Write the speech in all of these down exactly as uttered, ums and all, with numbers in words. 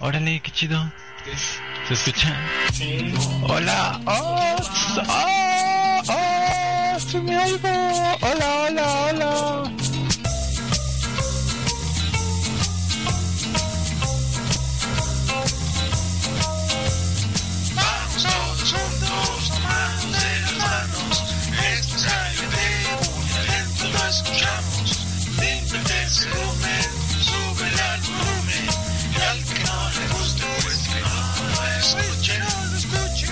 Órale, qué chido. ¿Se escucha? Sí. Hola. Oh, oh, oh, se me oigo. Hola, hola, hola. Vamos todos juntos, tomando de las manos. Esto es aire de muy adentro, lo escuchamos. Límpiate el volumen, sube el volumen. Y al que no le guste, pues que no lo escuche, no lo escuche.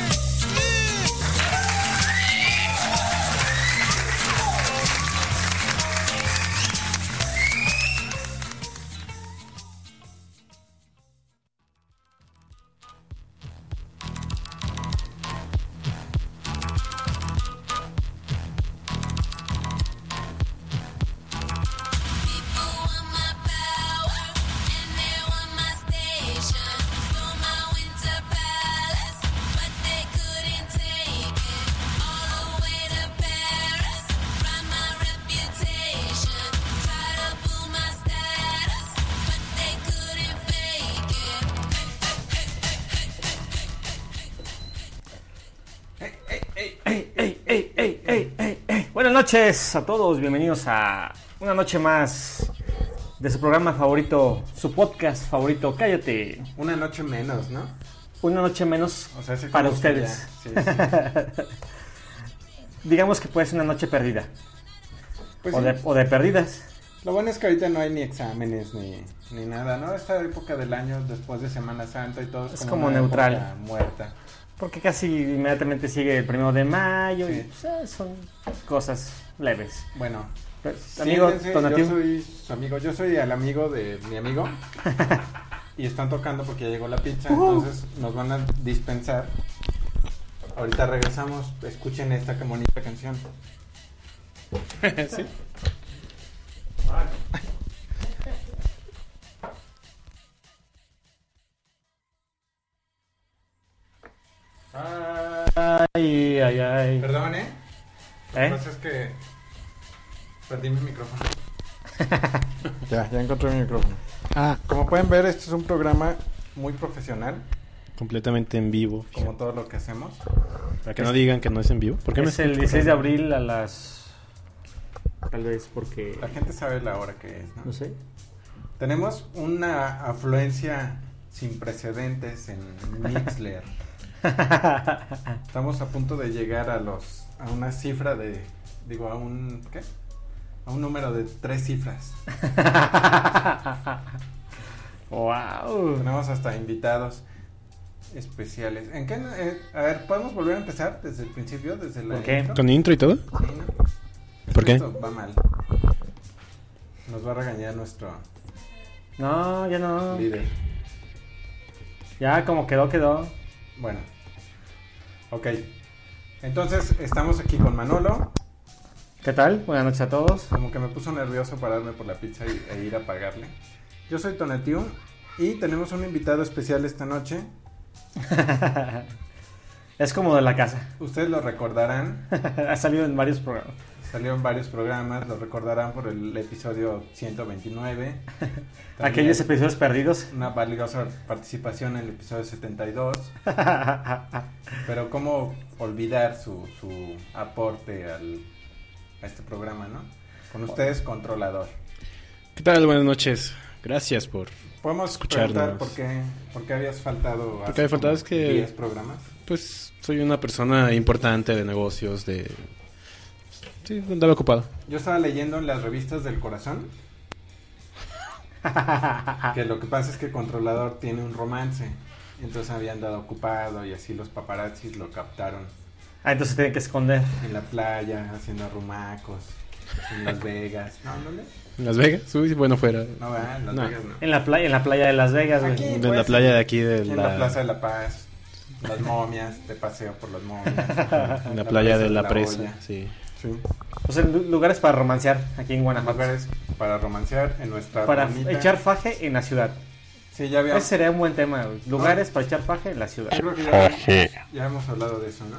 Buenas noches a todos, bienvenidos a una noche más de su programa favorito, su podcast favorito, Cállate. Una noche menos, ¿no? Una noche menos, o sea, para ustedes. Sí, sí. Digamos que puede ser una noche perdida. Pues o, sí. de, o de perdidas. Lo bueno es que ahorita no hay ni exámenes ni, ni nada, ¿no? Esta época del año, después de Semana Santa y todo, es, es como, como una neutral. época muerta. Porque casi inmediatamente sigue el primero de mayo Sí. y pues, eh, son cosas leves. Bueno, Pero, amigo, siéntense, Tonatiuh. yo soy su amigo, yo soy el amigo de mi amigo y están tocando porque ya llegó la pizza, Uh-huh. entonces nos van a dispensar. Ahorita regresamos, escuchen esta que bonita canción. ¿Sí? Ay, ay, ay. Perdón, ¿eh? Lo que ¿Eh? pasa es que perdí mi micrófono. ya, ya encontré mi micrófono. Ah, como pueden ver, este es un programa muy profesional, Completamente en vivo. como todo lo que hacemos. Para que no digan que no es en vivo. ¿Por qué me Es el dieciséis de abril a las... Tal vez porque... La gente sabe la hora que es, ¿no? No sé. Tenemos una afluencia sin precedentes en Mixler. Estamos a punto de llegar a los a una cifra de, digo, a un ¿qué? A un número de tres cifras. Wow. Tenemos hasta invitados especiales. ¿En qué? eh, a ver, ¿podemos volver a empezar desde el principio, desde la ¿Por qué? intro? ¿Con intro y todo? Sí, ¿no? ¿Por qué? Esto va mal. Nos va a regañar nuestro No, ya no. líder. Ya como quedó, quedó. Bueno, ok. Entonces estamos aquí con Manolo. ¿Qué tal? Buenas noches a todos. Como que me puso nervioso pararme por la pizza y, e ir a pagarle. Yo soy Tonatiuh y tenemos un invitado especial esta noche. Es como de la casa. Ustedes lo recordarán. Ha salido en varios programas. Salió en varios programas. Lo recordarán por el episodio ciento veintinueve. Aquellos episodios perdidos. Una valiosa participación en el episodio setenta y dos. Pero cómo olvidar su, su aporte al, a este programa, ¿no? Con ustedes, Controlador. ¿Qué tal? Buenas noches. Gracias por... ¿Podemos Escucharnos. preguntar por qué, por qué habías faltado Porque hace había faltado como es que- diez programas? Pues soy una persona importante de negocios, de... Sí, andaba ocupado. Yo estaba leyendo en las revistas del corazón que lo que pasa es que Controlador tiene un romance. Entonces había andado ocupado y así los paparazzis lo captaron Ah, entonces tienen que esconder. en la playa, haciendo arrumacos, en Las Vegas. No, no, no, ¿En Las Vegas? Uy, bueno, fuera. no, ¿verdad? En Las No. Vegas no. En la playa, en la playa de Las Vegas, güey. Aquí. En pues, la playa de aquí de En la... la Plaza de la Paz, las momias, de paseo por las momias. En la playa de la presa, olla. sí. Sí. O sea, lu- lugares para romancear aquí en Guanajuato. Lugares para romancear en nuestra Para bonita- echar faje en la ciudad. Sí, ya había... Ese sería un buen tema, güey. Lugares para echar faje en la ciudad. Yo creo que ya, ya hemos hablado de eso, ¿no?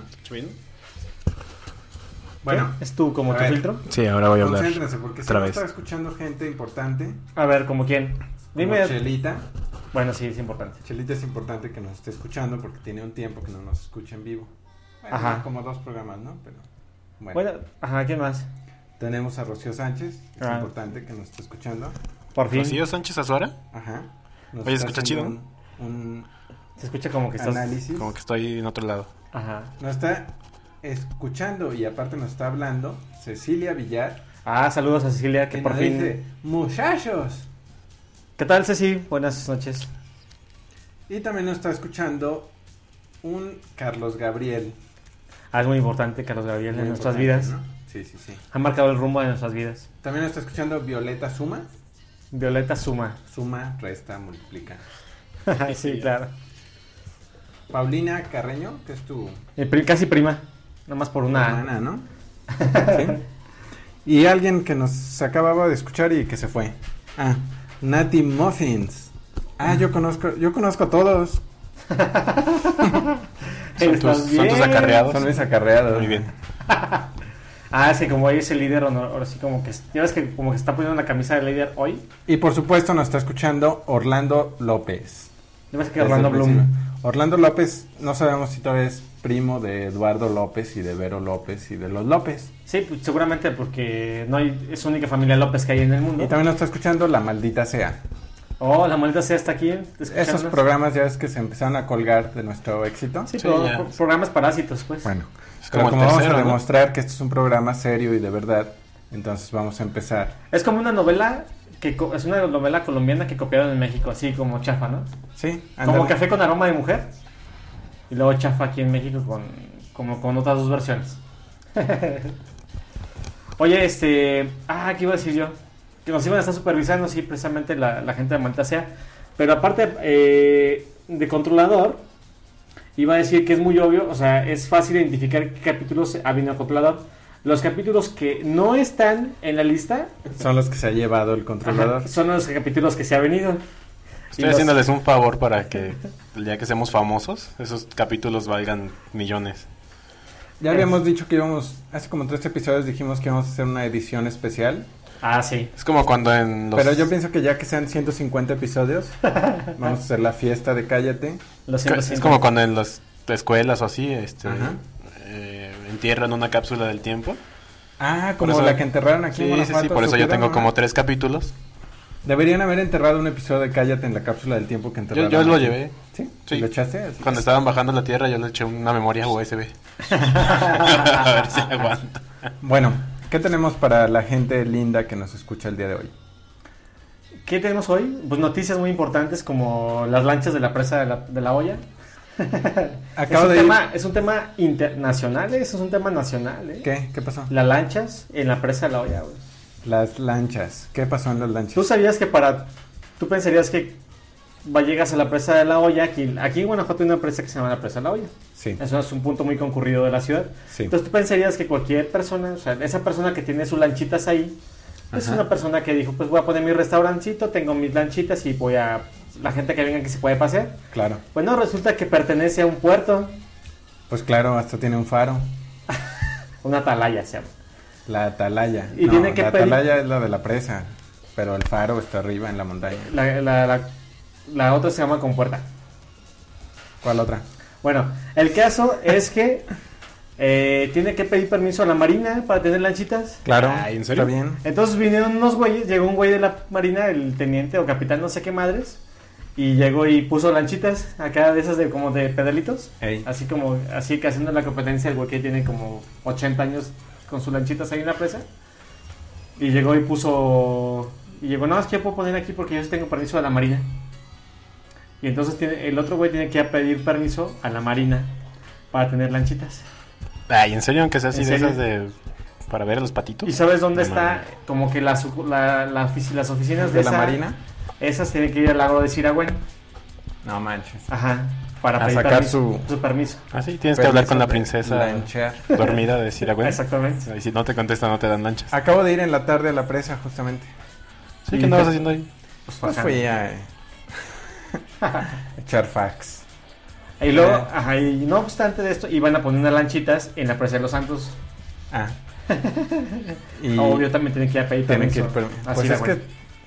Bueno, ¿Qué? ¿Es tú como a tu ver. filtro? Sí, ahora voy a hablar. concéntrense porque si otra no vez. está escuchando gente importante. A ver, ¿como quién? Como Dime. Chelita. Bueno, sí, es importante. Chelita es importante que nos esté escuchando porque tiene un tiempo que no nos escucha en vivo. Bueno, Ajá. como dos programas, ¿no? Pero bueno. Bueno, ajá, ¿quién más? Tenemos a Rocío Sánchez, es Ah. importante que nos esté escuchando. Por fin. Rocío Sánchez Azuara. Ajá. Nos Oye, está ¿escucha haciendo chido? Un, un Se escucha como que estás... análisis. Como que estoy en otro lado. Ajá. Nos está escuchando y aparte nos está hablando Cecilia Villar. Ah, saludos a Cecilia, que Que por nos fin... dice, muchachos. ¿Qué tal, Ceci? Buenas noches. Y también nos está escuchando un Carlos Gabriel. Ah, es muy importante, Carlos Gabriel, Muy en nuestras importante, vidas. ¿no? Sí, sí, sí. Ha marcado el rumbo de nuestras vidas. También nos está escuchando Violeta Suma. Violeta Suma. Suma, resta, multiplica. Sí, claro. Paulina Carreño, que es tu Eh, pri- casi prima. Nada más por una... hermana, ¿no? Sí. Y alguien que nos acababa de escuchar y que se fue. Ah, Nati Muffins. Ah, yo conozco, yo conozco a todos. Son ¿Estás tus, son tus bien? acarreados. Son mis acarreados. Muy bien. Ah, sí, como hoy es el líder, honor- ahora sí como que... Ya ves que como que está poniendo la camisa de líder hoy. Y por supuesto nos está escuchando Orlando López. Ya ves que Desde Orlando el Bloom... principio. Orlando López, no sabemos si todavía es primo de Eduardo López y de Vero López y de los López. Sí, pues, seguramente porque no hay... Es única familia López que hay en el mundo. Y también nos está escuchando La Maldita Sea. Oh, la maldita sea está aquí. escuchándonos. Esos programas ya es que se empezaron a colgar de nuestro éxito. Sí, Sí, pero ya. pro- programas parásitos, pues. Bueno, Es pero como como el vamos tercero, a ¿no? demostrar que esto es un programa serio y de verdad, entonces vamos a empezar. Es como una novela que co- es una novela colombiana que copiaron en México, así como chafa, ¿no? Sí, Como ándale. Café con aroma de mujer. Y luego chafa aquí en México con como con otras dos versiones. Oye, este, ah, ¿qué iba a decir yo? Que nos iban a estar supervisando, sí, precisamente la, la gente de Maldita Sea. Pero aparte eh, de controlador, iba a decir que es muy obvio, o sea, es fácil identificar qué capítulos ha venido controlador. Los capítulos que no están en la lista Son los que se ha llevado el controlador. ajá, son los capítulos que se ha venido. Estoy Y los- haciéndoles un favor para que el día que seamos famosos, esos capítulos valgan millones. Ya habíamos dicho que íbamos, hace como tres episodios dijimos que íbamos a hacer una edición especial. Ah, sí. Es como cuando en los... Pero yo pienso que ya que sean ciento cincuenta episodios, vamos a hacer la fiesta de Cállate. Los Ca- ciento Es cincuenta. como cuando en las escuelas o así, este, Ajá. eh, entierran una cápsula del tiempo. Ah, Por como eso- la que enterraron aquí Sí, en sí, Guanajuato. sí, por eso yo supieron, tengo ¿no? como tres capítulos. Deberían haber enterrado un episodio de Cállate en la cápsula del tiempo que Yo, enterraron. yo lo aquí. llevé. ¿Sí? Sí. ¿Lo echaste? Así. Cuando estaban bajando la tierra yo le eché una memoria U S B. A ver si aguanta. Bueno, ¿qué tenemos para la gente linda que nos escucha el día de hoy? ¿Qué tenemos hoy? Pues noticias muy importantes como las lanchas de la presa de la, de la olla. Acabo es, un de ir- tema, es un tema internacional, ¿eh? Eso es un tema nacional. ¿eh? ¿Qué? ¿Qué pasó? Las lanchas en la presa de la olla, güey. Las lanchas. ¿Qué pasó en las lanchas? ¿Tú sabías que para... Tú pensarías que va, llegas a la presa de la olla, aquí, aquí en Guanajuato hay una presa que se llama la presa de la olla. Sí, Eso es un punto muy concurrido de la ciudad. sí. Entonces tú pensarías que cualquier persona, o sea, esa persona que tiene sus lanchitas ahí, es Ajá. una persona que dijo, pues voy a poner mi restaurancito, tengo mis lanchitas y voy a... La gente que venga aquí se puede pasear. Claro. Pues no, resulta que pertenece a un puerto, Pues claro, hasta tiene un faro. una atalaya se llama. La atalaya. Y no, tiene que la pedir- atalaya es la de la presa, pero el faro está arriba en la montaña. La, la, la, la otra se llama compuerta. ¿Cuál otra? Bueno, el caso es que eh, tiene que pedir permiso a la marina para tener lanchitas. Claro, Ay, ¿en serio? está bien. Entonces vinieron unos güeyes, llegó un güey de la marina, el teniente o capitán, no sé qué madres, y llegó y puso lanchitas acá de esas de como de pedalitos, Ey. así como, así que haciendo la competencia el güey que tiene como ochenta años con sus lanchitas ahí en la presa, y llegó y puso, y llegó, no, es que yo puedo poner aquí porque yo sí tengo permiso de la marina, y entonces tiene, el otro güey tiene que ir a pedir permiso a la marina para tener lanchitas. Ay, ¿en serio? Aunque sea así ¿En de serio? esas de... para ver a los patitos. ¿Y sabes dónde No está? mames. Como que la, su- la, la ofici- las oficinas de, ¿De la esa- marina? Esas tienen que ir al lago de Siragüen. No manches. Ajá. Para A pedir sacar permiso, su- su permiso. Ah, sí, tienes que hablar con la princesa Lanchear. dormida de Siragüen. Exactamente. Y si no te contesta, no te dan lanchas. Acabo de ir en la tarde a la presa, justamente. Sí, ¿qué andabas haciendo ahí? Pues bajando. fui a eh, echar fax. Y luego, Eh. ajá, y no obstante de esto, iban a poner unas lanchitas en la presa de los Santos. Ah. Y Obvio, también tienen que ir a pedir tienen permiso. que ir. per- a Pues es Siragüen. que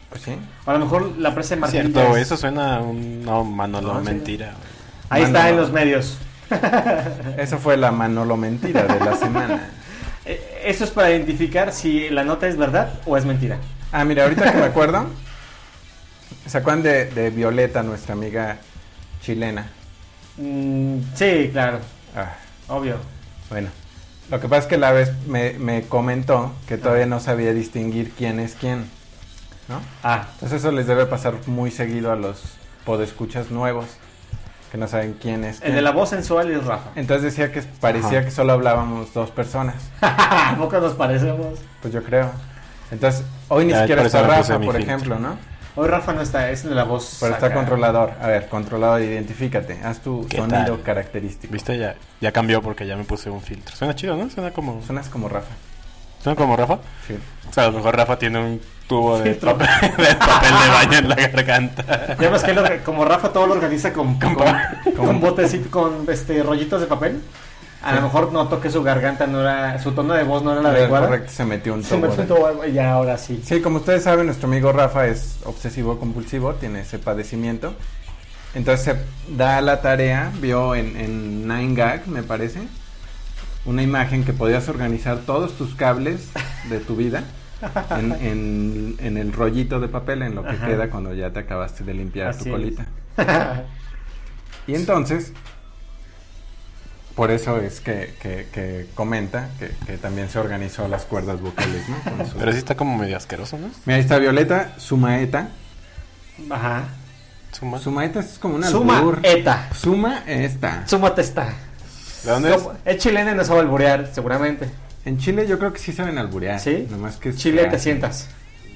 Pues sí. O a lo mejor la presa de Martín. Cierto, ya güey, es- eso suena a un... No, Manolo, No, sí. mentira, güey. Ahí está Manolo. en los medios. Eso fue la Manolo mentira de la semana. Eh, Eso es para identificar si la nota es verdad o es mentira. Ah, mira, ahorita que me acuerdo, ¿se acuerdan de, de Violeta, nuestra amiga chilena? Mm, sí, claro, Ah, obvio. bueno, lo que pasa es que la vez me, me comentó que todavía no sabía distinguir quién es quién, ¿no? Ah, Entonces eso les debe pasar muy seguido a los podescuchas nuevos, que no saben quién es el quién. de la voz sensual es Rafa. Entonces decía que parecía Ajá. que solo hablábamos dos personas, ¿A poco nos parecemos? pues yo creo. Entonces, hoy ni Ya, siquiera por eso está me puse Rafa, mi por filtro. ejemplo, ¿no? Hoy Rafa no está, es el de la voz. Pero está acá. controlador. A ver, controlador, identifícate. Haz tu ¿Qué sonido tal? característico. ¿Viste? Ya, ya cambió porque ya me puse un filtro. Suena chido, ¿no? Suena como... Suenas como Rafa. ¿Suena como Rafa? Sí. O sea, a lo mejor Rafa tiene un tubo de Filtro. papel, de papel de baño en la garganta. Ya ves que él orga- como Rafa todo lo organiza con, con, con, con- botecito, con este rollitos de papel. A Sí. lo mejor notó que su garganta no era, su tono de voz no era la Era adecuada. correcto, se metió un Se tubo. metió de- un tubo y ya ahora sí. Sí, como ustedes saben, nuestro amigo Rafa es obsesivo compulsivo, tiene ese padecimiento. Entonces se da la tarea, vio en, en nine gag, me parece, una imagen que podías organizar todos tus cables de tu vida en, en, en el rollito de papel, en lo que Ajá. queda cuando ya te acabaste de limpiar Así tu es. colita. Y entonces, por eso es que, que, que comenta que, que también se organizó las cuerdas vocales, ¿no? Con su- Pero sí está como medio asqueroso, ¿no? Mira, ahí está Violeta, Sumaeta. Ajá. Suma. Sumaeta es como una Suma albur. eta. Suma esta. Suma testa. ¿De dónde es? Como- Es chileno y no sabe alburear, seguramente. En Chile yo creo que sí saben alburear. ¿Sí? Nomás que es Chile te fácil. sientas.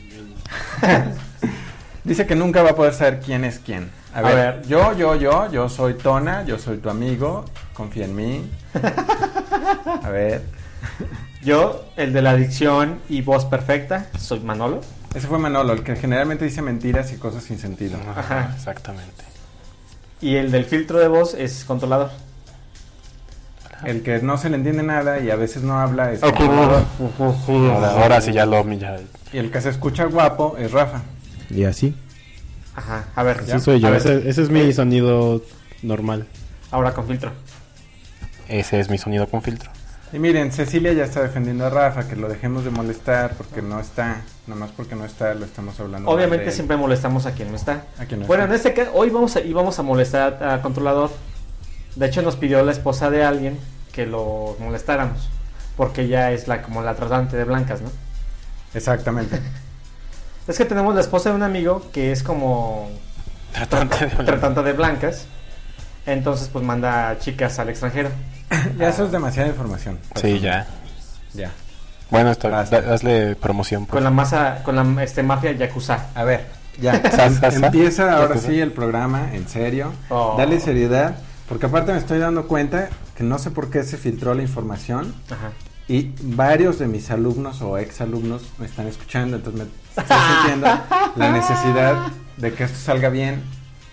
Dice que nunca va a poder saber quién es quién. A, A ver, ver. yo, yo, yo, yo soy Tona, yo soy tu amigo, confía en mí. A ver, Yo, el de la adicción y voz perfecta, soy Manolo. ese fue Manolo, el que generalmente dice mentiras y cosas sin sentido. Ajá, Ajá. exactamente. Y el del filtro de voz es controlador. El que no se le entiende nada y a veces no habla es Ah, controlador. Ahora, ahora sí ya lo... Ya, Y el que se escucha guapo es Rafa. Y así. Ajá, a ver. Así soy yo. A ver, Ese, ese es mi sonido normal. ahora con filtro. ese es mi sonido con filtro. Y miren, Cecilia ya está defendiendo a Rafa, que lo dejemos de molestar porque no está, nomás porque no está, lo estamos hablando. mal de Obviamente él. siempre molestamos a quien no está. A quien no Bueno, en está. este caso, hoy vamos a, íbamos a molestar a controlador. De hecho, nos pidió la esposa de alguien que lo molestáramos. Porque ella es la como la tratante de blancas, ¿no? Exactamente. Es que tenemos la esposa de un amigo que es como Tratante de... tratante de blancas. Entonces, pues manda chicas al extranjero. Ya eso es demasiada información. Sí, ya. Ya. Bueno, está, Basta. da- hazle promoción. Con la masa, con la este, mafia yakuza. A ver, ya. Sa- sa- sa- Empieza ahora cosa? sí el programa, en serio. Oh. Dale seriedad, porque aparte me estoy dando cuenta que no sé por qué se filtró la información Ajá. y varios de mis alumnos o exalumnos me están escuchando, entonces me estoy sintiendo la necesidad de que esto salga bien,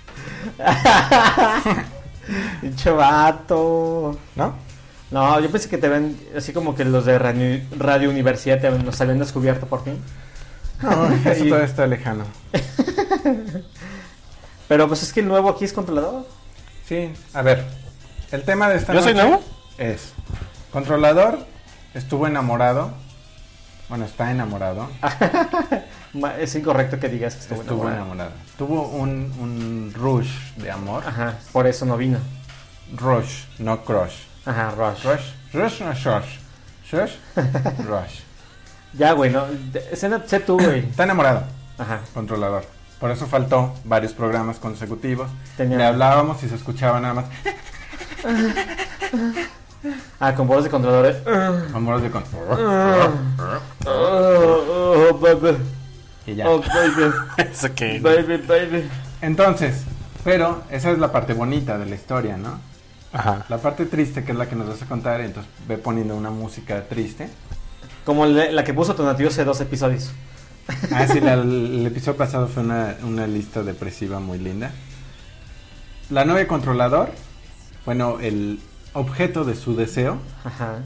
Pinche vato. ¿no? No, yo pensé que te ven así como que los de Radio, Radio Universidad te, nos habían descubierto por fin. No, eso Y- todavía está lejano. Pero pues es que el nuevo aquí es controlador. Sí, a ver, el tema de esta ¿Yo soy noche nuevo? es, controlador estuvo enamorado, bueno, está enamorado, Ma- Es incorrecto que digas que estuvo, estuvo enamorado. enamorado. Tuvo un, un rush de amor, Ajá, por eso no vino. rush, no crush. Ajá, Rush. Rush, rush, no shush. Shush, rush. Ya, güey, no. de- Sé, sé tú, güey. Está enamorado, Ajá. controlador. Por eso faltó varios programas consecutivos. Tenía- Le hablábamos y se escuchaba nada más. Ah, con voz de controlador. eh. Amores de con. Oh, oh, baby. Y ya. Oh, baby. Eso que... Baby, baby. Entonces, pero esa es la parte bonita de la historia, ¿no? Ajá. La parte triste, que es la que nos vas a contar, entonces ve poniendo una música triste. Como le- la que puso Tonatiuh hace dos episodios. Ah, sí, la- el episodio pasado fue una, una lista depresiva muy linda. La novia controlador, bueno, el objeto de su deseo, Ajá.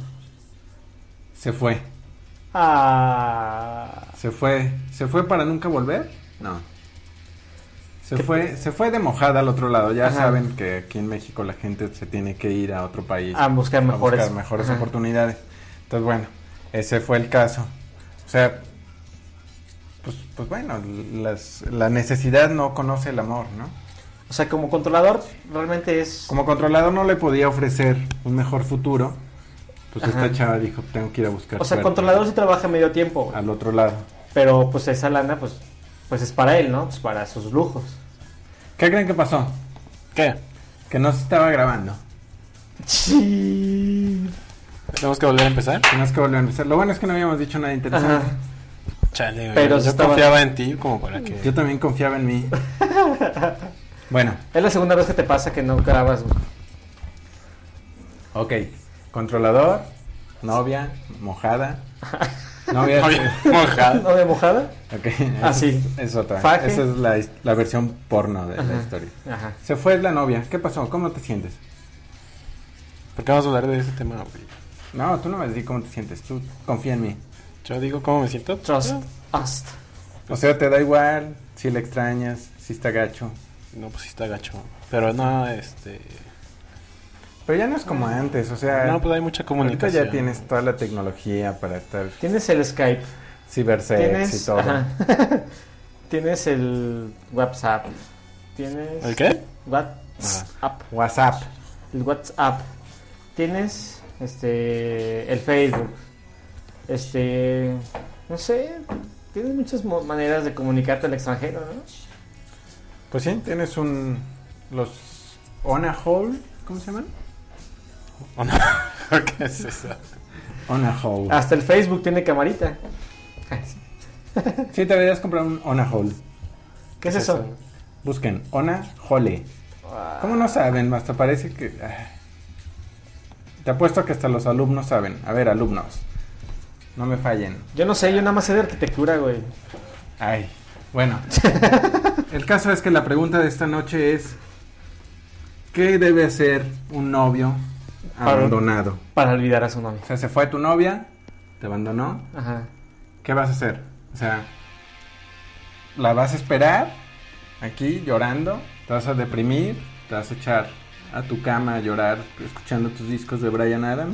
se fue. Ah. Se fue. Se fue para nunca volver. No. Se ¿Qué? fue, se fue de mojada al otro lado. Ya Ajá. saben que aquí en México la gente se tiene que ir a otro país A buscar mejores. a buscar mejores Ajá. oportunidades. Entonces, bueno, ese fue el caso. O sea, pues, pues bueno, las, la necesidad no conoce el amor, ¿no? O sea, como controlador, realmente es... Como controlador no le podía ofrecer un mejor futuro. Pues Ajá. esta chava dijo, tengo que ir a buscar O sea, suerte controlador sí trabaja medio tiempo, güey. al otro lado. Pero pues esa lana, pues, pues es para él, ¿no? Pues para sus lujos. ¿Qué creen que pasó? ¿Qué? Que no se estaba grabando. Sí. ¿Tenemos que volver a empezar? Tenemos que volver a empezar. Lo bueno es que no habíamos dicho nada interesante. Ajá. Chale, güey. Pero yo sí estaba- confiaba en ti como para que... Yo también confiaba en mí. Bueno, Es la segunda vez que te pasa que no grabas, güey. ok. Controlador, novia, mojada. Novia. Oye, mojada. ¿No de mojada? Ok. Ah, esa sí. Es, es otra. Faje. Esa es la, his- la versión porno de la Ajá. historia. Ajá. Se fue la novia. ¿Qué pasó? ¿Cómo te sientes? ¿Por qué vamos a hablar de ese tema, güey? No, tú no me decís cómo te sientes. Tú confía en mí. Yo digo cómo me siento. Trust us. O sea, te da igual si le extrañas, si está gacho. No, pues sí está gacho. Pero no, este... Pero ya no es como antes, o sea, No, pues hay mucha ahorita comunicación. ya tienes toda la tecnología para estar Tienes el Skype. cibersex Tienes... y todo. Ajá. Tienes el WhatsApp. Tienes... ¿El qué? WhatsApp. WhatsApp. El WhatsApp. Tienes este el Facebook. Este, no sé, tienes muchas mo- maneras de comunicarte al extranjero, ¿no? Pues sí, tienes un los Ona Hole, ¿cómo se llaman? ¿O no? ¿Qué es eso? Ona Hole. Hasta el Facebook tiene camarita. Sí, te deberías comprar un Ona Hole. ¿Qué es eso? Busquen Ona Hole. ¿Cómo no saben? Hasta parece que ay. Te apuesto que hasta los alumnos saben. A ver, alumnos, no me fallen. Yo no sé, yo nada más sé de arquitectura, güey. Ay, bueno. El caso es que la pregunta de esta noche es: ¿qué debe hacer un novio Para- abandonado? Para olvidar a su novia. O sea, se fue tu novia, te abandonó. Ajá. ¿Qué vas a hacer? O sea, ¿la vas a esperar aquí llorando? ¿Te vas a deprimir? ¿Te vas a echar a tu cama a llorar escuchando tus discos de Bryan Adams?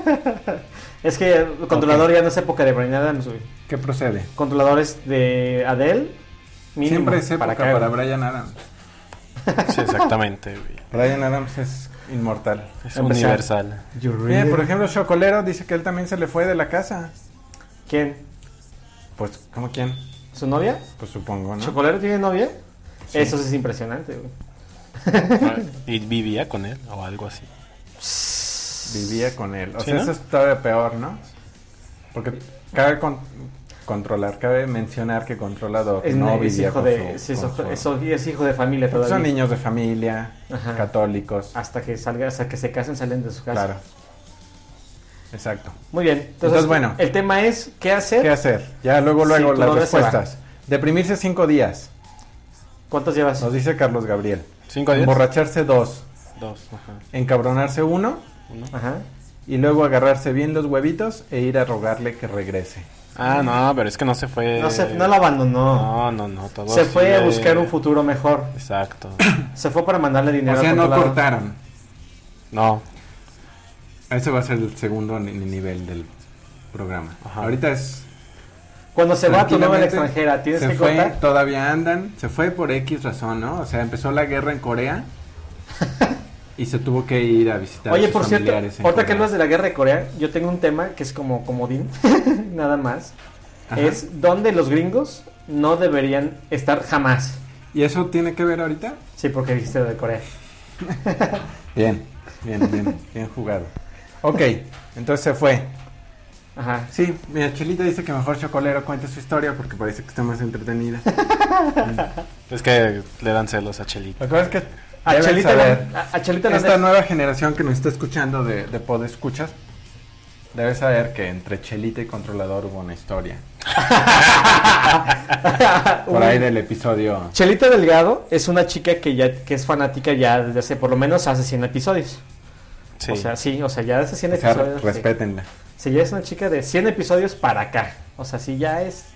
Es que el controlador ya no es época de Bryan Adams, güey. ¿Qué procede? Controladores de Adele, mínimo. Siempre es época acá, para, güey. Bryan Adams. Sí, exactamente, güey. Bryan Adams es inmortal. Es Empezar. universal. You Bien, really- por ejemplo, Chocolero dice que él también se le fue de la casa. ¿Quién? Pues, ¿cómo quién? ¿Su novia? Pues supongo, ¿no? ¿Chocolero tiene novia? Sí. Eso sí es impresionante, güey. Y vivía con él o algo así. Vivía con él. O ¿Sí, sea, no? eso es todavía peor, ¿no? Porque cabe con- controlar, cabe mencionar que controlador Es, no es vivía hijo con de, su- es, con hijo- su- es- es hijo de familia Porque todavía. son niños de familia, Ajá. católicos. Hasta que salga, hasta que se casen, salen de su casa. Claro. Exacto. Muy bien. Entonces, Entonces, bueno. El tema es, ¿qué hacer? ¿Qué hacer? Ya luego, luego Sí, tu las novia se va. respuestas. Deprimirse cinco días, ¿Cuántos llevas? nos dice Carlos Gabriel. ¿Cinco días? Emborracharse dos, Dos, ajá. encabronarse uno, Uno. Ajá. y luego agarrarse bien los huevitos e ir a rogarle que regrese. Ah, no, pero es que no se fue... No, se, no la abandonó. No, no, no. Todo se fue a sigue- buscar un futuro mejor. Exacto. Se fue para mandarle dinero O sea, al no controlador. cortaron. No. Ese va a ser el segundo ni- nivel del programa. Ajá. Ahorita es... Cuando se va tu novia a la tranquilamente, extranjera, ¿tienes se que fue, cortar? todavía andan, se fue por X razón, ¿no? O sea, empezó la guerra en Corea y se tuvo que ir a visitar a Oye, sus por cierto, familiares en ahorita que Corea. hablas de la guerra de Corea, yo tengo un tema que es como comodín, nada más. Ajá. Es donde los gringos no deberían estar jamás. ¿Y eso tiene que ver ahorita? Sí, porque dijiste lo de Corea. Bien, bien, bien, bien jugado. Ok, entonces se fue. Ajá. Sí, mira, Chelita dice que mejor Chocolero cuente su historia porque parece que está más entretenida. Es que le dan celos a Chelita. Lo que pasa es que A deben Chelita, saber, la- a, a Chelita la esta de- nueva generación que nos está escuchando de, de podescuchas debe saber que entre Chelita y Controlador hubo una historia. Por ahí del episodio. Chelita Delgado es una chica que ya que es fanática ya desde hace por lo menos hace cien episodios. Sí. O sea, sí, o sea, ya hace cien O sea, episodios. sí. respétenla. Sí, ya es una chica de cien episodios para acá. O sea, sí, ya es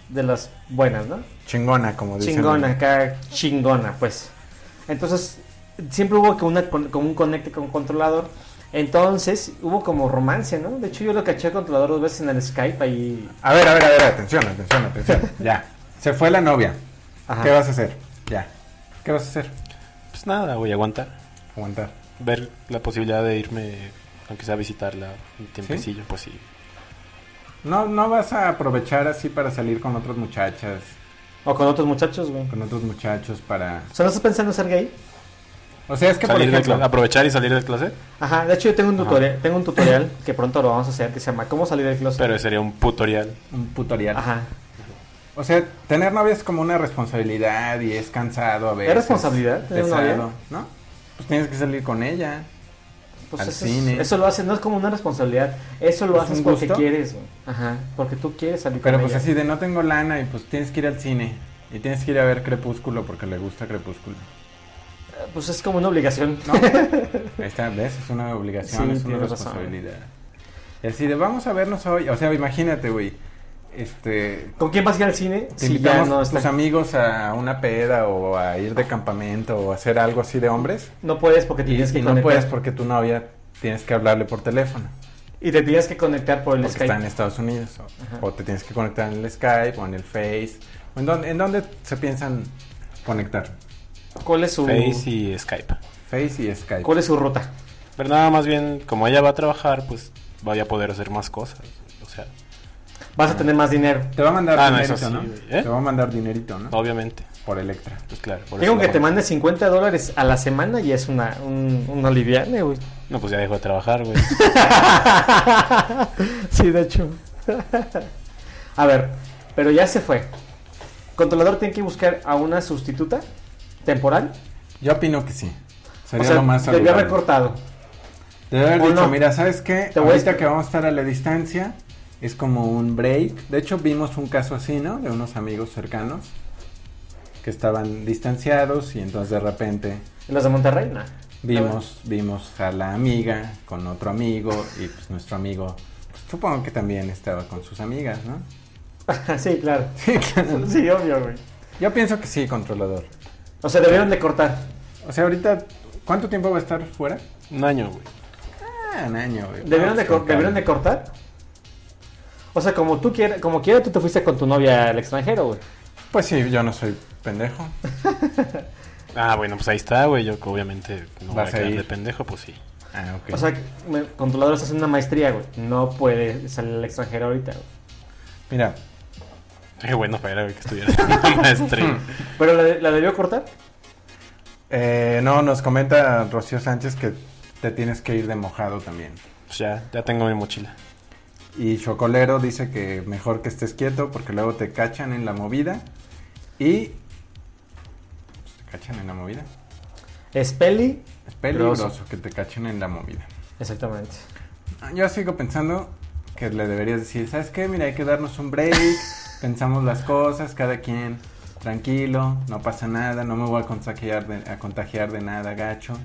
de las buenas, ¿no? Chingona, como dicen. Chingona, acá chingona, pues. Entonces, siempre hubo como, una, como un conecte con controlador. Entonces, hubo como romance, ¿no? De hecho, yo lo caché al controlador dos veces en el Skype ahí. A ver, a ver, a ver, atención, atención, atención. Ya. Se fue la novia. Ajá. ¿Qué vas a hacer? Ya. ¿Qué vas a hacer? Pues nada, voy a aguantar. Aguantar. Ver la posibilidad de irme, aunque sea a visitarla un tiempecillo, pues sí. No, no vas a aprovechar así para salir con otras muchachas, O con otros muchachos, güey. con otros muchachos para... O sea, ¿no estás pensando en ser gay? O sea, es que por Salir del ejemplo... cla- aprovechar y salir del closet, Ajá, de hecho yo tengo un Ajá. tutorial, tengo un tutorial que pronto lo vamos a hacer que se llama ¿Cómo salir del closet? pero sería un tutorial. Un tutorial. Ajá. O sea, tener novia es como una responsabilidad y es cansado a veces. ¿Es responsabilidad tener pesado, novia? ¿no? Pues tienes que salir con ella. Pues Al eso, cine. Es, eso lo haces, no es como una responsabilidad, eso lo ¿Es haces un porque gusto? quieres, güey. Ajá, porque tú quieres salir Pero con pues ella. así de no tengo lana y pues tienes que ir al cine. Y tienes que ir a ver Crepúsculo porque le gusta Crepúsculo. Pues es como una obligación. ¿No? Ahí está, ¿ves? Es una obligación, Sí, es una tienes razón. responsabilidad. Y así de vamos a vernos hoy. O sea, imagínate, güey. Este... ¿Con quién vas a ir al cine? Te Si ya invitamos no tus está. amigos a una peda o a ir de campamento o a hacer algo así de hombres. No puedes porque te Y, tienes que y no conectar. puedes porque tu novia tienes que hablarle por teléfono. Y te tienes que conectar por el Porque Skype. está en Estados Unidos. O, Ajá. o te tienes que conectar en el Skype o en el Face. O ¿En dónde, en dónde se piensan conectar? ¿Cuál es su Face y Skype. Face y Skype. cuál es su ruta? Pero nada, más bien, como ella va a trabajar, pues vaya a poder hacer más cosas. O sea, Vas a tener más dinero. Te va a mandar Ah, no, dinerito, eso sí, ¿no? güey. ¿Eh? Te va a mandar dinerito, ¿no? obviamente, Por Electra. pues claro. por Digo eso que la te mando. mande cincuenta dólares a la semana y es una un, un aliviane, güey. No, pues ya dejó de trabajar, güey. Sí, de hecho. A ver, pero ya se fue. Controlador tiene que buscar a una sustituta temporal. Yo opino que sí. Sería O sea, lo más debió saludable. haber cortado. Debe haber ¿O dicho, no? mira, ¿sabes qué? Te voy a Ahorita esp- que vamos a estar a la distancia, es como un break. De hecho, vimos un caso así, ¿no? De unos amigos cercanos que estaban distanciados y entonces de repente ¿Los de Monterrey? No. vimos, vimos a la amiga con otro amigo y pues nuestro amigo, pues, supongo que también estaba con sus amigas, ¿no? Sí, claro. Sí, claro. Sí, obvio, güey. Yo pienso que sí, controlador. O sea, debieron de cortar. O sea, ahorita, ¿cuánto tiempo va a estar fuera? Un año, güey. Ah, un año, güey. ¿Debieron de, Vamos con cor- ¿debieron calma. de cortar? O sea, como tú quieras, como quiera, tú te fuiste con tu novia al extranjero, güey. Pues sí, yo no soy pendejo. Ah, bueno, pues ahí está, güey. Yo que obviamente no voy a Vas a quedar ir. de pendejo, pues sí. Ah, ok. O sea, me- controlador estás haciendo una maestría, güey. No puede salir al extranjero ahorita, güey. Mira, Qué bueno fuera, güey, que estudiara una maestría. ¿Pero la, de- la debió cortar? eh, no, nos comenta Rocío Sánchez que te tienes que ir de mojado también. Pues ya, ya tengo mi mochila. Y Chocolero dice que mejor que estés quieto porque luego te cachan en la movida. Y... pues, te cachan en la movida. Es peli. Es peligroso Groso. que te cachen en la movida. Exactamente. Ah, Yo sigo pensando que le deberías decir, ¿sabes qué? Mira, hay que darnos un break, pensamos las cosas, cada quien tranquilo, no pasa nada, no me voy a contagiar de, a contagiar de nada, gacho.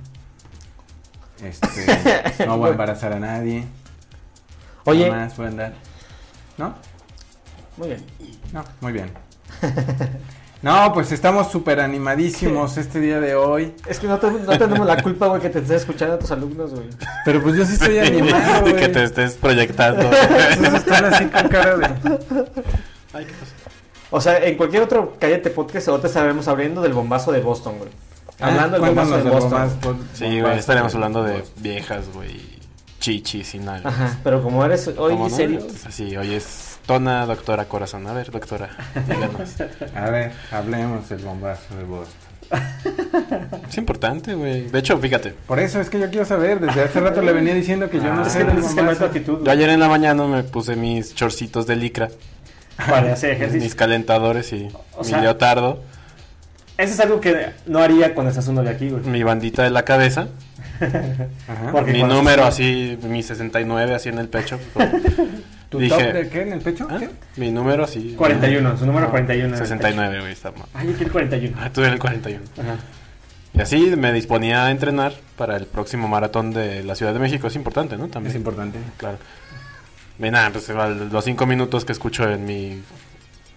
Este, no voy a embarazar a nadie. Oye, Nada más voy a andar. ¿No? muy bien. No, muy bien. No, pues estamos súper animadísimos este día de hoy. Es que no, te- no tenemos la culpa, güey, que te estés escuchando a tus alumnos, güey. Pero pues yo sí estoy animado, De güey. que te estés proyectando. Entonces están así con cara de... Ay, ¿qué pasó? O sea, en cualquier otro Cállate Podcast ahorita estaremos hablando del bombazo de Boston, güey. Hablando del bombazo Cuéntanos de del Boston. bombazo- Sí, güey, bombazo estaremos de hablando de Boston. viejas, güey, chichis y nada. Ajá, pero como eres hoy ¿Cómo no? serio, Sí, hoy es Tona, doctora Corazón. A ver, doctora, díganos. A ver, hablemos del bombazo de Boston. Es importante, güey. De hecho, fíjate, Por eso es que yo quiero saber, desde hace rato le venía diciendo que yo no es sé que del dices que no es tu bombazo. actitud, yo ayer en la mañana me puse mis chorcitos de licra, para hacer mis ejercicio. calentadores y O mi sea- leotardo, Eso es algo que no haría cuando estás uno de aquí, güey. mi bandita de la cabeza, Ajá. Porque mi cuando número estás- así, mi sesenta y nueve así en el pecho. ¿Tu Dije- top de qué? ¿En el pecho? ¿Ah? ¿Qué? Mi número así. cuarenta y uno, su número cuarenta y uno. sesenta y nueve, güey, está mal. Ay, yo quiero cuarenta y uno. Ah, tú eres el cuarenta y uno. Ajá. Y así me disponía a entrenar para el próximo maratón de la Ciudad de México. Es importante, ¿no? También. Es importante. Claro. Y nada, pues a los cinco minutos que escucho en mi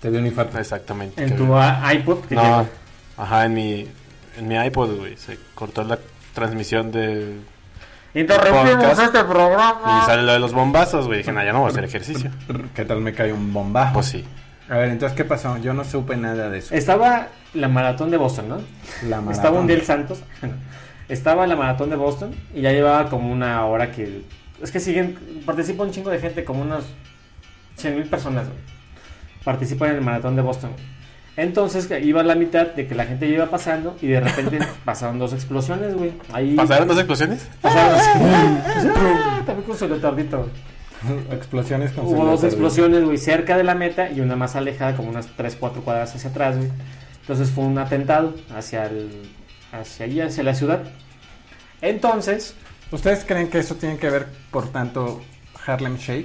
Te dio un infarto. Exactamente. En que- tu a- iPod que No, llegó. ajá, en mi, en mi iPod, güey, se cortó la transmisión de... Interrumpimos podcast. este programa. Y sale lo de los bombazos, güey. Dije, no, ya no voy a hacer ejercicio. ¿Qué tal me cae un bombazo? Pues sí. A ver, entonces, ¿qué pasó? Yo no supe nada de eso. Estaba la maratón de Boston, ¿no? La maratón. Estaba un día el Santos. Estaba la maratón de Boston y ya llevaba como una hora que... Es que siguen... Participa un chingo de gente, como unas cien mil personas, güey. Participan en el maratón de Boston. Entonces que iba a la mitad de que la gente iba pasando y de repente pasaron dos explosiones, güey. Ahí ¿Pasaron dos explosiones? pasaron así. También con su retardito. Explosiones con Hubo dos celular. explosiones, güey, cerca de la meta y una más alejada, como unas tres, cuatro cuadras hacia atrás, güey. Entonces fue un atentado hacia el, hacia allí, hacia la ciudad. Entonces, ¿Ustedes creen que eso tiene que ver, por tanto, Harlem Shake?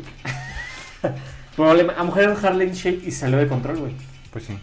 problema, a mujer era un Harlem Shake y salió de control, güey. Pues sí,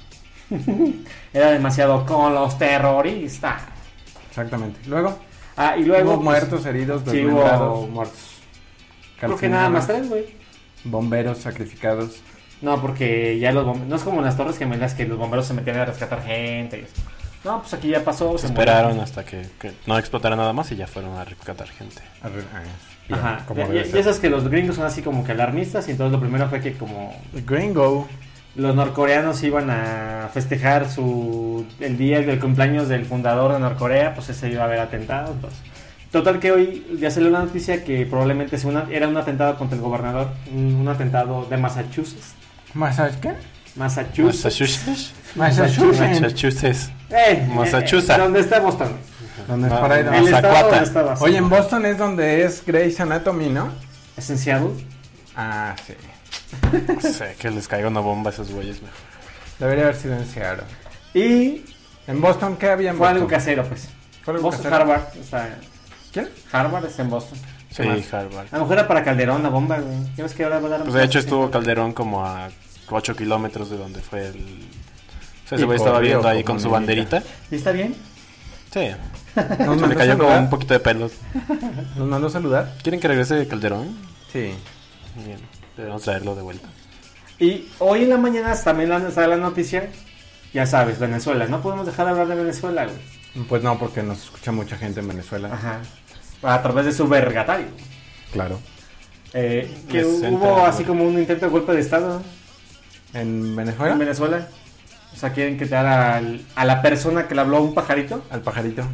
Era demasiado con los terroristas. exactamente. Luego, Ah, y luego hubo pues, muertos, heridos, sí, hubo desmembrados, muertos. Creo que nada más tres, güey. bomberos sacrificados. No, porque ya los bomberos, no es como en las Torres Gemelas que los bomberos se metían a rescatar gente y eso. No, pues aquí ya pasó. Se se esperaron murió. hasta que, que no explotara nada más y ya fueron a rescatar gente. Arre- ah, bien, Ajá. como Y, debe y ser. esas que los gringos son así como que alarmistas y entonces lo primero fue que como Gringo. los norcoreanos iban a festejar su el día del cumpleaños del fundador de Norcorea, pues ese iba a haber atentado. Pues. Total que hoy ya salió la noticia que probablemente sea una- era un atentado contra el gobernador, un, un atentado de Massachusetts. ¿Massachusetts qué? Massachusetts. Massachusetts. Massachusetts. Massachusetts. Eh, Massachusetts. eh, ¿Dónde está Boston? ¿Dónde es Ah, por ahí? el ¿Dónde? El estado Mazacuata. donde estaba. Oye, en Boston es donde es Grey's Anatomy, ¿no? ¿Es en Seattle? Ah, sí. No sé, que les caiga una bomba a esos güeyes mejor. Debería haber sido en Seattle. Y ¿En Boston qué había en fue Boston? algo casero, pues. ¿Fue algo Boston, casero? Harvard. Está, ¿Quién? Harvard está en Boston. Sí, ¿Qué más? Harvard. A lo mejor era para Calderón la bomba, güey. ¿Ya ves que ahora va a dar Pues de hecho estuvo Calderón como a ocho kilómetros de donde fue el... O sea, ese Y güey estaba corrió viendo ahí como con su niñita. banderita. ¿Y está bien? Sí. ¿Nos Se mandó le cayó como saludar? un poquito de pelos. ¿Nos mandó saludar? ¿Quieren que regrese Calderón? Sí. Bien, debemos traerlo de vuelta. Y hoy en la mañana también la- sale la noticia, ya sabes, Venezuela. No podemos dejar de hablar de Venezuela, güey. Pues no, porque nos escucha mucha gente en Venezuela. Aja. A través de su vergatario. Claro. Eh, que Les hubo entra, así güey. como un intento de golpe de Estado, ¿no? ¿En Venezuela? En Venezuela. O sea, quieren quitar al- a la persona que le habló a un pajarito. Al pajarito.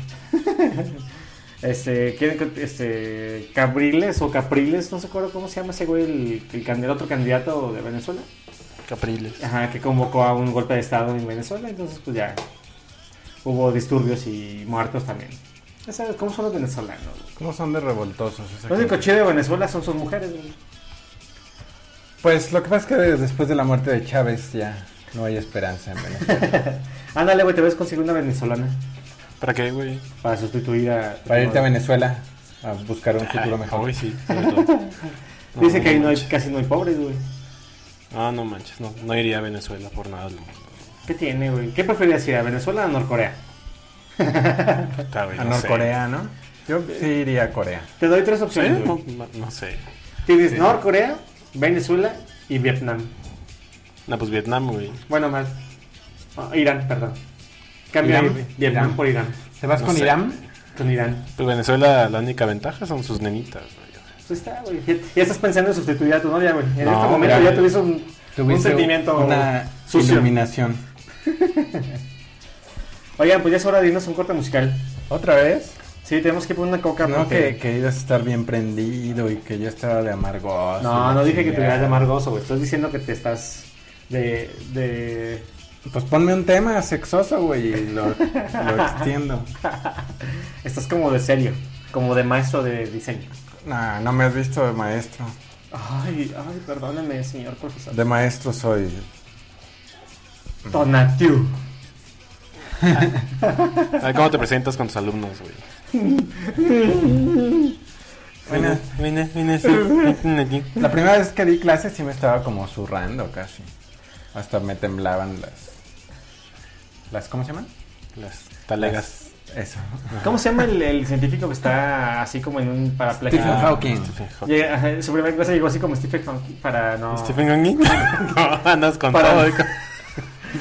Este, quieren que, este, Cabriles o Capriles, no sé acuerdo cómo se llama ese güey, el, el candidato, otro candidato de Venezuela. Capriles. Ajá, que convocó a un golpe de Estado en Venezuela, entonces pues ya hubo disturbios y muertos también. Ya sabes, ¿cómo son los venezolanos? ¿Cómo son de revoltosos? esa Lo único gente? chido de Venezuela son sus mujeres, güey. Pues lo que pasa es que después de la muerte de Chávez ya no hay esperanza en Venezuela. Ándale, güey, te ves conseguir una venezolana ¿Para qué, güey? para sustituir a... Para irte a Venezuela a buscar un futuro Ay, mejor. Uy, sí, sobre todo. No, Dice que ahí no hay, manches. casi no hay pobres, güey. Ah, no manches, no, no iría a Venezuela por nada del mundo. ¿Qué tiene, güey? ¿Qué preferirías ir a Venezuela o a Norcorea? Puta, güey, A no sé. Norcorea, ¿no? Yo sí iría a Corea. Te doy tres ¿Sí? opciones, No, güey. no, no sé. Tienes Sí. Norcorea, Venezuela y Vietnam. No, pues Vietnam, güey. Bueno, más. Ah, Irán, perdón. Cambia Irán. Vietnam Irán. por Irán. ¿Te vas No con sé. Irán? Con Irán. Pues Venezuela, la única ventaja son sus nenitas, güey. Pues está, güey. Ya ya estás pensando en sustituir a tu novia, güey. En No, este momento ya. ya tuviste un, un Tuviste sentimiento una sucio. iluminación. Oigan, pues ya es hora de irnos a un corte musical. ¿Otra vez? Sí, tenemos que poner una coca. No, porque- que, que ibas a estar bien prendido y que yo estaba de amargoso. No, no dije que te ibas ibas de amargoso, güey. Estoy diciendo que te estás de... de... Pues ponme un tema sexoso, güey, y lo, lo extiendo. Estás como de serio. Como de maestro de diseño. Nah, no me has visto de maestro. Ay, ay, perdóname, señor profesor. De maestro soy. Tonatiu. A ver, ¿cómo te presentas con tus alumnos, güey? Bueno, Vine, vine, sí, vine aquí. la primera vez que di clases sí me estaba como zurrando casi. Hasta me temblaban las... las ¿Cómo se llaman? Las talegas. Las- eso. ¿Cómo se llama el, el científico que está así como en un parapléjico? Stephen Hawking. Stephen Hawking. Llega- ajá, su primera clase llegó así como Stephen Hawking para no... ¿Stephen Hawking? No, andas con Para- todo. hijo.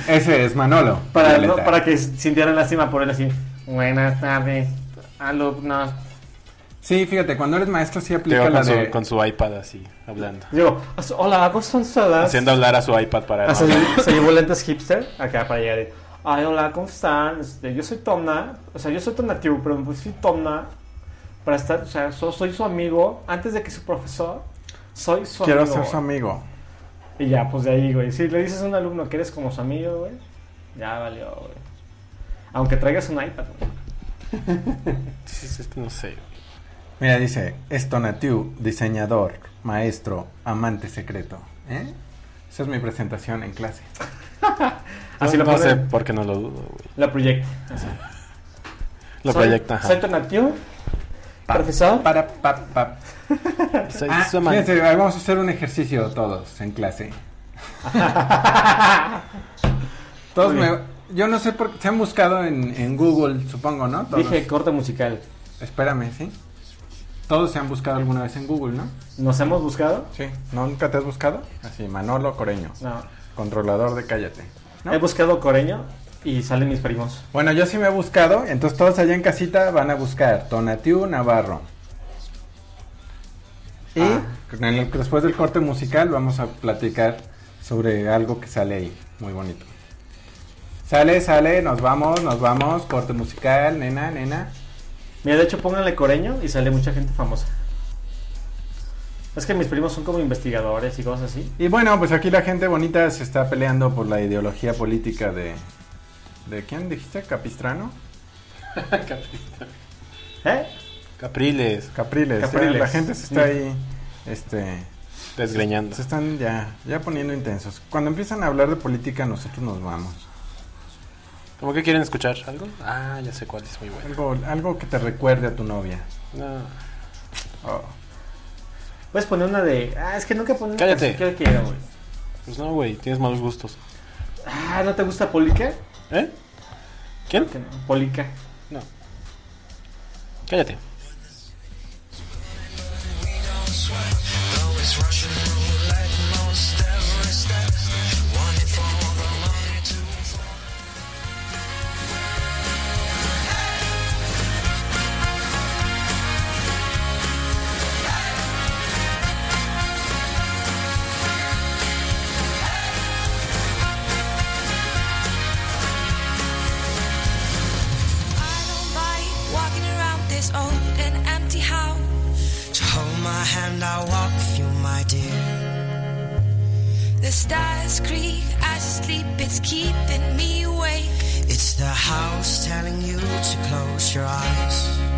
Ese es Manolo. Para, Violeta. no, para que sintieran lástima por él así. Buenas tardes, alumnos. Sí, fíjate, cuando eres maestro sí aplica Llegó la con su, de... con su iPad así, hablando. Digo, hola, ¿cómo están todas? Haciendo hablar a su iPad para... Ah, se, lle- se llevó lentes hipster acá para llegar. de, Ay, hola, ¿cómo están? Este, yo soy Tomna. O sea, yo soy Tonatiuh, pero pues soy Tomna. Para estar, o sea, so- soy su amigo. Antes de que su profesor, soy su Quiero amigo. ser su amigo. Y ya, pues de ahí, güey. Si le dices a un alumno que eres como su amigo, güey, ya valió, güey. Aunque traigas un iPad, güey. Sí, sí, es que no sé. Mira, dice, es Tonatiuh, diseñador, maestro, amante secreto. ¿Eh? Esa es mi presentación en clase. Así no, lo no sé ponen. por qué no lo dudo, güey. La proyecta. Así. Lo Soy- proyecta, ajá. Soy Tonatiuh, Pa- profesor. Para, pa, pa. Soy Ah, su amante. fíjense, ahí vamos a hacer un ejercicio todos en clase. Todos Muy me... bien. Yo no sé por qué... Se han buscado en, en Google, supongo, ¿no? Todos. Dije corte musical. Espérame, ¿sí? Todos se han buscado alguna vez en Google, ¿no? ¿Nos hemos buscado? Sí. ¿No, ¿Nunca te has buscado? Así, Manolo Coreño. No. Controlador de Cállate. ¿No? He buscado coreño y salen mis primos. Bueno, yo sí me he buscado, entonces todos allá en casita van a buscar Tonatiuh Navarro. Y Ah. en el- después del corte musical vamos a platicar sobre algo que sale ahí, muy bonito. Sale, sale, nos vamos, nos vamos, corte musical, nena, nena. Mira, de hecho, pónganle coreño y sale mucha gente famosa. Es que mis primos son como investigadores y cosas así. Y bueno, pues aquí la gente bonita se está peleando por la ideología política de... ¿De quién dijiste? ¿Capistrano? ¿Eh? Capriles, Capriles. Capriles. Ya, la gente se está ahí, este... desgreñando. Se están ya, ya poniendo intensos. Cuando empiezan a hablar de política, nosotros nos vamos. ¿Cómo que quieren escuchar? ¿Algo? Ah, ya sé cuál es muy bueno. Algo, algo que te recuerde a tu novia. No. Oh. Puedes poner una de. Ah, es que nunca ponen una Cállate. canción que yo quiero, güey. Pues no, güey, tienes malos gustos. Ah, ¿no te gusta Polica? ¿Eh? ¿Quién? Que no, Polica. No. Cállate. I don't like walking around this old and empty house. So hold my hand, I'll walk with you, my dear. The stars creak as you sleep, it's keeping me awake. It's the house telling you to close your eyes.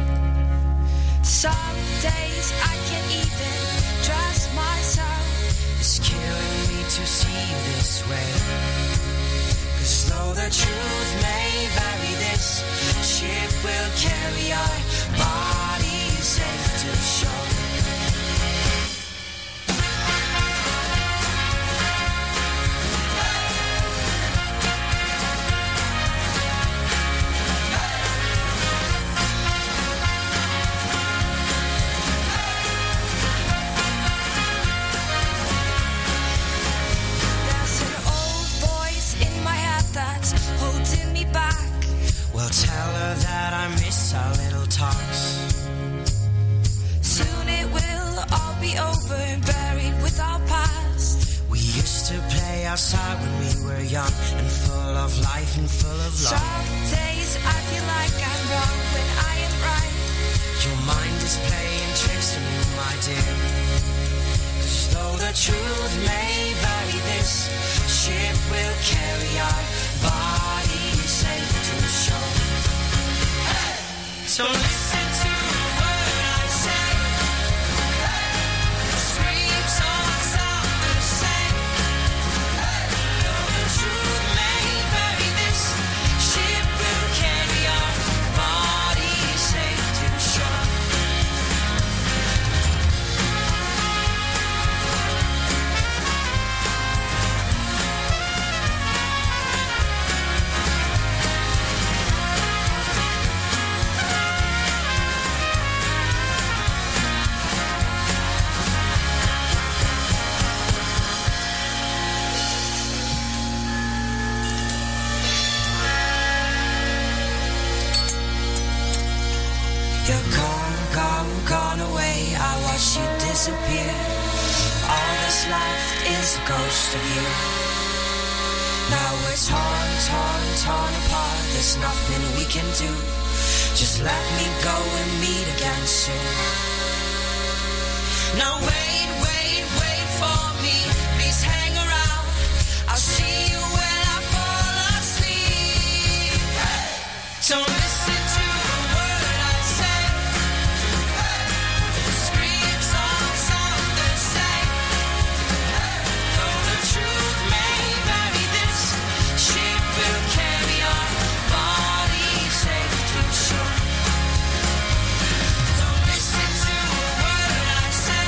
Some days I can't even trust myself. It's killing me to see you this way. 'Cause though the truth may vary, this ship will carry our bodies safe to shore. There's an old voice in my head that's holding me back. Well, tell her that I miss our little talks. Soon it will all be over, buried with our past. We used to play outside when we were young and full of life and full of love. Some days I feel like I'm wrong when I am right. Your mind is playing tricks on you, my dear. 'Cause though the truth may vary, this ship will carry our bodies safe to shore. So listen to the word I say. Screams all sound the same. Though the truth may vary, this ship will carry our bodies safe to shore. disappear. All that's left is a ghost of you. Now we're torn, torn, torn apart. There's nothing we can do. Just let me go and meet again soon. Now wait, wait, wait for me. Please hang around. I'll see you when I fall asleep. Don't listen to a word I say. The screams all sound the same. Though the truth may vary, this ship will carry our body safe to shore. Don't listen to a word I say.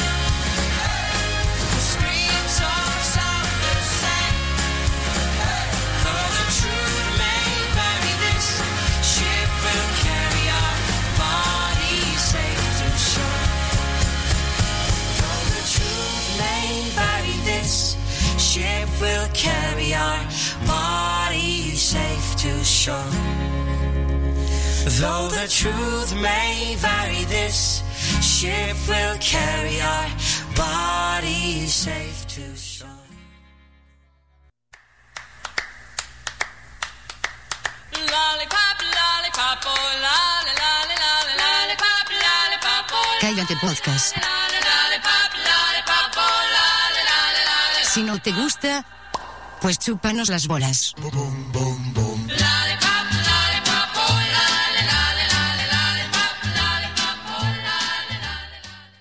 The screams all sound the same. Though the truth may vary, this ship will carry our body safe to shore. Though the truth may vary, this ship will carry our body safe to shore. Though the truth may vary, this ship will carry our body safe to shore. Lollipop, lollipop, oh, lolly, lolly, lolly, lollipop, lollipop, oh, Cállate Podcast. lolly, lollipop, lollipop, oh, lolly, lolly, lolly. Si no te gusta, pues chúpanos las bolas. Lollipop, lollipop, oh, lolly, lolly, lolly, lollipop, lollipop, oh, lolly, lolly.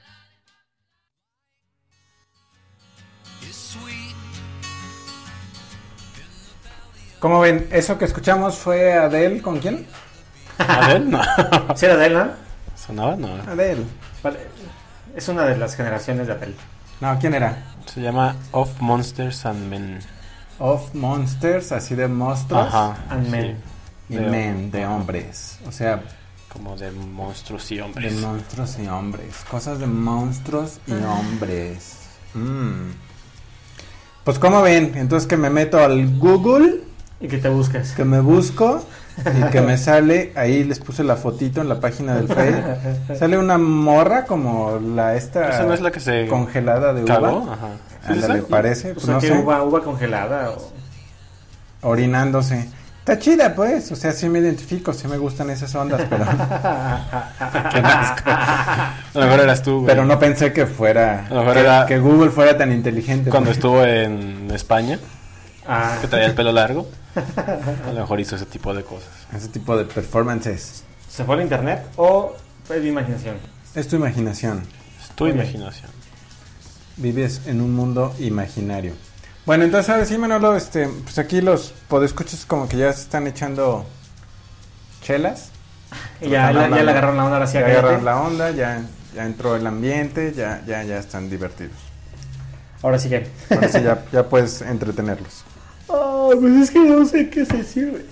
¿Cómo ven? Eso que escuchamos fue Adele, ¿con quién? ¿Adele? No. ¿Sí era de él, no? ¿Sonaba? No. Adele. Vale. Es una de las generaciones de Apple. No, ¿quién era? Se llama Of Monsters and Men. Of Monsters, así de monstruos. Ajá. And sí. Men. Y De- men, de hombres. O sea, Como de monstruos y de hombres. monstruos y hombres. Cosas de monstruos y hombres. Mm. Pues ¿cómo ven? Entonces que me meto al Google, Y que te busques. que me busco y que me sale, ahí les puse la fotito en la página del Facebook. Sale una morra como la esta ¿Esa no es la que se congelada de cagó? uva. Ajá. Ándale, ¿Sí, parece, O pues sea, no que sé, uva, uva congelada. O... orinándose. Está chida, pues, o sea, sí me identifico, sí me gustan esas ondas, pero Qué asco. A lo mejor eras tú, güey. pero no pensé que fuera A lo mejor que, era- que Google fuera tan inteligente. Cuando pues. estuvo en España, Ah, que traía el pelo largo, a lo mejor hizo ese tipo de cosas. Ese tipo de performances. ¿se fue al internet o fue mi imaginación? Es tu imaginación. Es tu Muy bien. imaginación. Vives en un mundo imaginario. Bueno, entonces ahora sí, Manolo, este, pues aquí los podescuchas como que ya se están echando chelas. Y ya, Están ya, ya hablando. le agarraron la onda ahora sí Ya a Cállate. agarraron la onda, ya, ya entró el ambiente, ya, ya, ya están divertidos. Ahora sí que. Ahora sí ya, ya puedes entretenerlos. Oh, pues es que no sé qué se sirve.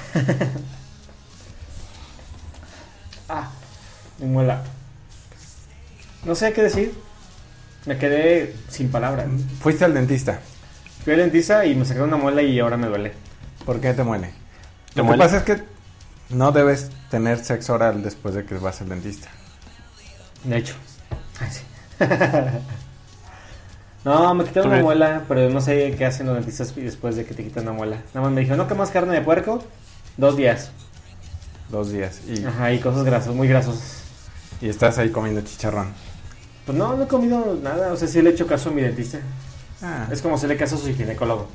Ah, mi muela. No sé qué decir. Me quedé sin palabras. Fuiste al dentista. Fui al dentista y me sacaron una muela y ahora me duele. ¿Por qué te muele? ¿Te Lo muele? que pasa es que no debes tener sexo oral después de que vas al dentista. De hecho. Ay, sí. No, me quitaron ¿Tú una qué? muela, pero no sé qué hacen los dentistas después de que te quitan una muela. Nada más me dijeron, no comas carne de puerco, dos días. Dos días. Y, Ajá, y cosas grasas, muy grasosas. y estás ahí comiendo chicharrón. Pues no, no he comido nada, o sea, sí le he hecho caso a mi dentista. Ah. Es como si le caso a su ginecólogo.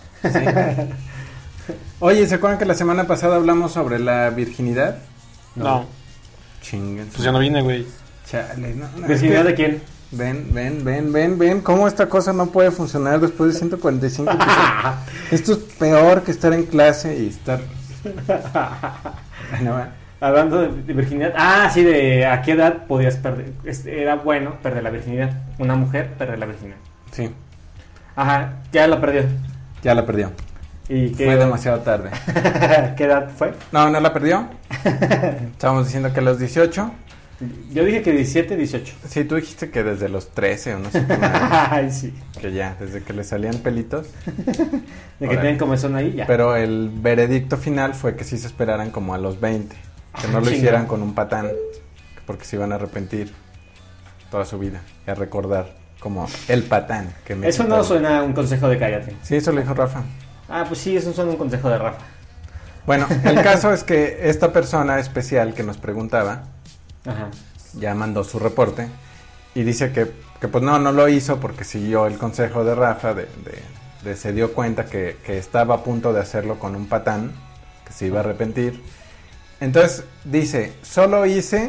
Oye, ¿se acuerdan que la semana pasada hablamos sobre la virginidad? No, Chinguen. pues ya no vine, güey. Chale, no, no, es ¿Virginidad que- de quién? Ven, ven, ven, ven, ven, cómo esta cosa no puede funcionar después de ciento cuarenta y cinco episodios. Esto es peor que estar en clase y estar... Bueno, va. Hablando de, de virginidad. Ah, sí, de a qué edad podías perder. Este, era bueno perder la virginidad. Una mujer perder la virginidad. Sí, Ajá, ya la perdió. ya la perdió. ¿Y qué, Fue demasiado tarde. ¿Qué edad fue? No, no la perdió. Estábamos diciendo que a los dieciocho. Yo dije que diecisiete, dieciocho. Sí, tú dijiste que desde los trece o no sé qué madre, Ay, sí. que ya, desde que le salían pelitos. De que Órale. tienen comezón ahí, ya. Pero el veredicto final fue que sí se esperaran como a los veinte. Que no lo Chinga. hicieran con un patán, porque se iban a arrepentir. toda su vida y a recordar como el patán que me Eso no quitaron. suena a un consejo de cállate. Sí, eso lo dijo Rafa. Ah, pues sí, eso suena a un consejo de Rafa. Bueno, el caso es que esta persona especial que nos preguntaba Ajá. ya mandó su reporte y dice que, que pues no, no lo hizo porque siguió el consejo de Rafa, de, de, de se dio cuenta que, que estaba a punto de hacerlo con un patán, que se iba a arrepentir. Entonces dice, solo hice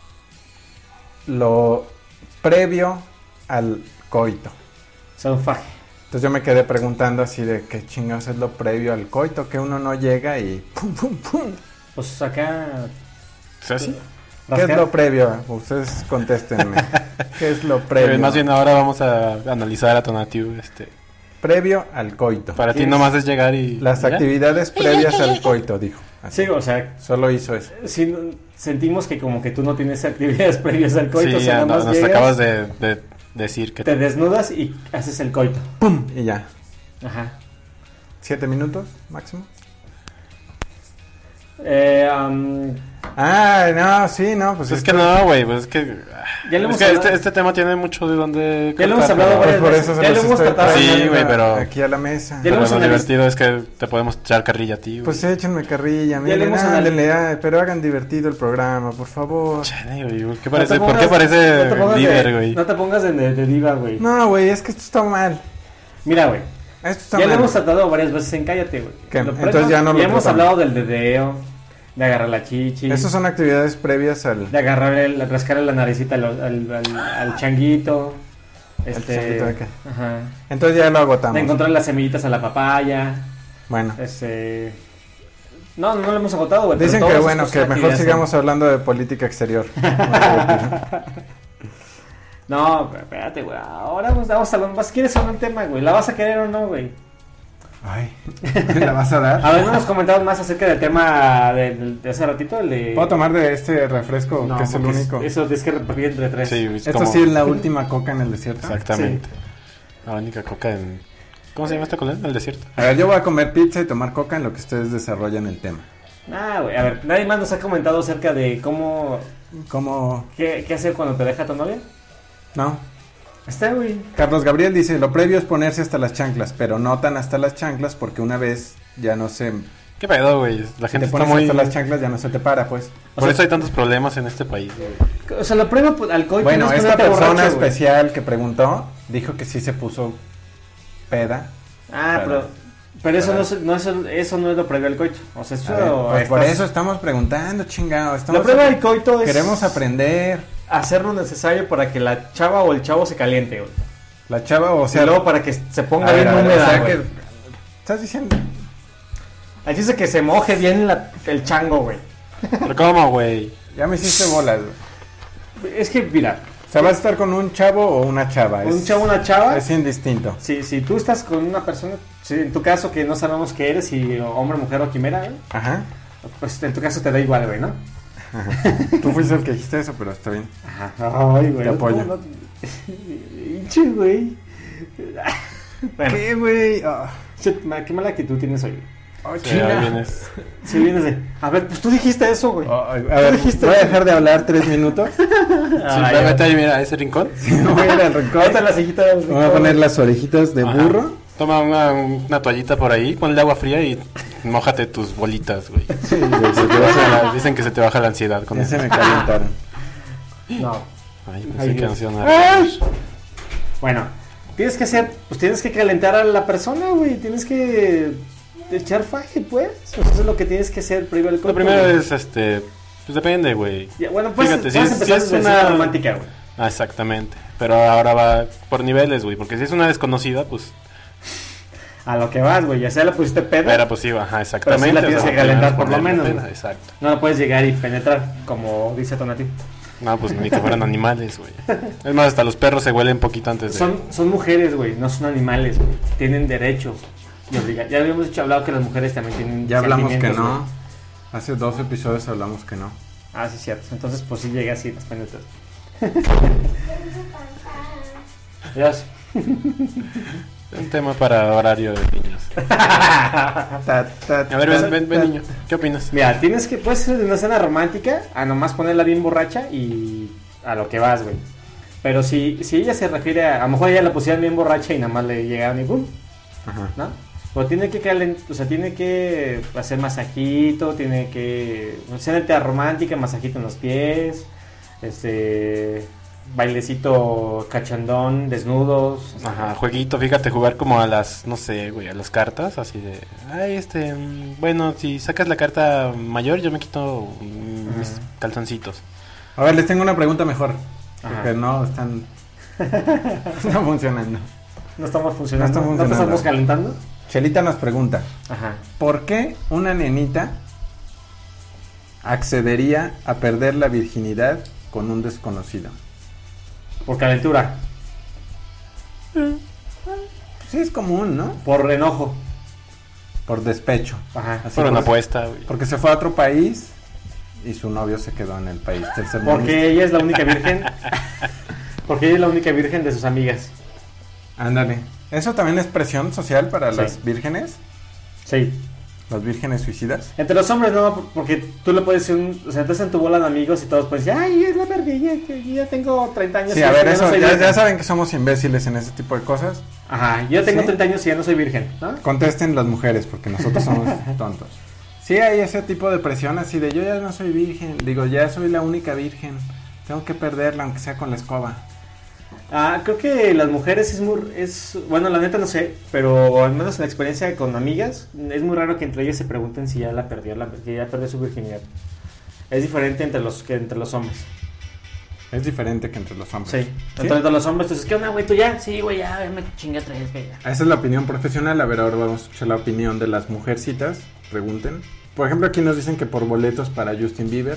lo previo al coito. Son faje. Entonces yo me quedé preguntando así de qué chingados es lo previo al coito, que uno no llega y pum, pum, pum. Pues acá... O sea, sí. ¿Qué es rascar- lo previo? Ustedes contéstenme. ¿Qué es lo previo? Eh, más bien ahora vamos a analizar a Tonatiu, este, Previo al coito. para ti ¿Quieres? nomás es llegar y Las ¿ya? actividades previas al coito, dijo. Así. Sí, o sea, Solo hizo eso. sí, no- sentimos que como que tú no tienes actividades previas al coito. Sí, o sea, ya nada no- más nos llegas, acabas de, de decir que te desnudas y haces el coito. ¡Pum! Y ya. Ajá. ¿Siete minutos máximo? Eh, um, Ah, no, sí, no, pues Pues es esto- que no, güey, pues es que, Ya lo es hemos que hablado. este, este tema tiene mucho de donde Ya lo hemos cortar, hablado pero- Pues por varias eso se Ya los lo hemos estoy tratado. trayendo Sí, güey, pero- aquí a la mesa. Ya pero lo hemos lo analizado. divertido es que te podemos echar carrilla a ti, güey. Pues échenme carrilla, Ya miren, le hemos ándale, ah, pero hagan divertido el programa, por favor. Chale, güey, ¿qué no parece? te ¿Por qué pongas- parece no te pongas líder, de- güey? No te pongas de, de- de diva, güey. No, güey, es que esto está mal. Mira, güey. Esto está Ya lo mal. hemos tratado varias veces en Cállate, güey. ¿Qué? Lo Entonces ya no lo Ya hemos tratamos. hablado del dedeo, de agarrar la chichi, Esas son actividades previas al... de agarrar el, rascarle la naricita al, al, al- al changuito. Este, changuito de qué? Ajá. Entonces ya lo agotamos. De encontrar las semillitas a la papaya. Bueno, Este. No, no lo hemos agotado, güey. pero dicen todas que esas bueno, cosas que mejor actividades sigamos son- hablando de política exterior. No, pero espérate, güey. Ahora vamos, vamos a hablar. ¿Vas- ¿Quieres hablar un tema, güey? ¿La vas a querer o no, güey? Ay, ¿la vas a dar? A ver, no nos comentamos más acerca del tema de, de hace ratito, el de. ¿Puedo tomar de este refresco No, que es el porque único? Eso tienes que repartir entre tres. Sí, es Esto como- sí es la última coca en el desierto. Exactamente. La única coca en... ¿Cómo se llama esta colina? El desierto. A ver, yo voy a comer pizza y tomar coca en lo que ustedes desarrollan el tema. Ah, güey. A ver, nadie más nos ha comentado acerca de cómo. ¿Cómo? ¿Qué, qué hacer cuando te deja tu novia? No. Está, güey. Carlos Gabriel dice, lo previo es ponerse hasta las chanclas, pero no tan hasta las chanclas porque una vez ya no se... ¿Qué pedo, güey? La Si gente te está pones muy... hasta las chanclas ya no se te para, pues. Por O sea- eso hay tantos problemas en este país, güey. O sea, lo prueba pues, alcohol. Bueno, no es esta ponerte persona borracho, güey. especial que preguntó dijo que sí se puso peda. Ah, pero. Pero eso no es, no es, eso no es lo previo al coito. O sea, eso. A ver, pues por estás- eso estamos preguntando, chingado. Estamos Lo previo al coito es. Queremos aprender. Hacer lo necesario para que la chava o el chavo se caliente, güey. La chava, o O sea... sea, luego para que se ponga a ver, bien a ver, húmeda, o sea güey. que... ¿Estás diciendo? Así es que se moje bien la- el chango, güey. ¿Pero cómo, güey? Ya me hiciste bolas, güey. Es que, mira, O sea, ¿vas a estar con un chavo o una chava? un Es- chavo, una chava. Es indistinto. Si, si tú estás con una persona, si en tu caso que no sabemos qué eres, si hombre, mujer o quimera, güey, Ajá. pues en tu caso te da igual, güey, ¿no? Tú fuiste el que dijiste eso, pero está bien. Ajá. Ay, güey. Te apoyo. no, no- Hinche, güey. Bueno, ¿Qué, güey? Ah. shit, ma- qué mala actitud tienes hoy. Oh, Sí, chinga. ahí vienes. Si vienes de. A ver, pues tú dijiste eso, güey. Oh, a ver, dijiste? voy a dejar de hablar tres minutos. Sí, Ay, vete vete ahí, mira, a ese rincón. Voy a ir al rincón. Ahí está la sillita del Voy a poner las orejitas de Ajá. burro. Toma una, una toallita por ahí, ponle agua fría y mójate tus bolitas, güey. Sí, ya se Se te me- baja la- dicen que se te baja la ansiedad con ya eso. se me calentaron. No. Ay, Ay, pensé que Dios. ansiedad. Ay. Bueno, tienes que hacer, pues tienes que calentar a la persona, güey. Tienes que echar faje, pues. O sea, eso es lo que tienes que hacer previo al Lo coito, primero güey. es, este, pues depende, güey. Ya, bueno, pues Fíjate, si puedes es- empezar si es desde una- una romántica, güey. Ah, exactamente. Pero ahora va por niveles, güey. Porque si es una desconocida, pues. A lo que vas, güey. Ya sea la pusiste pedo, Pero pues sí, ajá, exactamente. Pero sí la tienes o sea, que calentar primero por lo ponerle menos, pena, güey. Exacto. no puedes llegar y penetrar, como dice Tonati. No, pues ni que fueran animales, güey. Es más, hasta los perros se huelen poquito antes de. Son, son mujeres, güey, no son animales, güey. Tienen derechos y obliga- Ya habíamos dicho, hablado que las mujeres también tienen Ya hablamos que sentimientos, no. güey. Hace dos episodios hablamos que no. Ah, sí, cierto. Entonces, pues sí llega así, las penetras. Dios. Un tema para horario de niños. Ta, ta, A ver, ven, ta, ven, ven, ta. niño. ¿Qué opinas? Mira, tienes que, puedes hacer una escena romántica a nomás ponerla bien borracha y a lo que vas, güey. Pero si, si ella se refiere a... A lo mejor ella la pusieron bien borracha y nada más le llegaron y ¡pum! Ajá. ¿No? Pero tiene que calent... o sea, tiene que hacer masajito, tiene que... Escena romántica, masajito en los pies, este... bailecito cachandón, desnudos. Ajá, jueguito, fíjate, jugar como a las, no sé, güey, a las cartas, así de, ay, este, mm, bueno, si sacas la carta mayor, yo me quito mm, mis Ajá. calzoncitos. A ver, les tengo una pregunta mejor. Ajá. Porque no están... no funcionando. No estamos funcionando. No está ¿No te funcionando. estamos calentando? Chelita nos pregunta, Ajá. ¿por qué una nenita accedería a perder la virginidad con un desconocido? Por calentura. Sí, es común, ¿no? Por enojo. Por despecho. Ajá. Así Por una por- apuesta, güey. Porque se fue a otro país y su novio se quedó en el país tercermundista. Porque ella es la única virgen. Porque ella es la única virgen de sus amigas. Ándale. ¿Eso también es presión social para Sí. las vírgenes? Sí. ¿Las vírgenes suicidas? Entre los hombres no, porque tú le puedes decir, un, o sea, estás en tu bola de amigos y todos pueden decir, ay, es la verdilla, que yo ya tengo treinta años. Sí, y a ver, no eso, soy ya, virgen". ya saben que somos imbéciles en ese tipo de cosas. Ajá, yo tengo ¿Sí? treinta años y ya no soy virgen, ¿no? Contesten las mujeres, porque nosotros somos tontos. Sí, hay ese tipo de presión así de yo ya no soy virgen, digo, ya soy la única virgen, tengo que perderla aunque sea con la escoba. Ah, creo que las mujeres es muy, es, bueno, la neta no sé, pero al menos en la experiencia con amigas, es muy raro que entre ellas se pregunten si ya la perdió, la, que ya perdió su virginidad. Es diferente entre los, que entre los hombres. Es diferente que entre los hombres. Sí, entre, entre los hombres, entonces, ¿qué onda, güey? ¿Tú ya? Sí, güey, ya, me chingué tres, güey, ya. Esa es la opinión profesional. A ver, ahora vamos a escuchar la opinión de las mujercitas. Pregunten. Por ejemplo, aquí nos dicen que por boletos para Justin Bieber.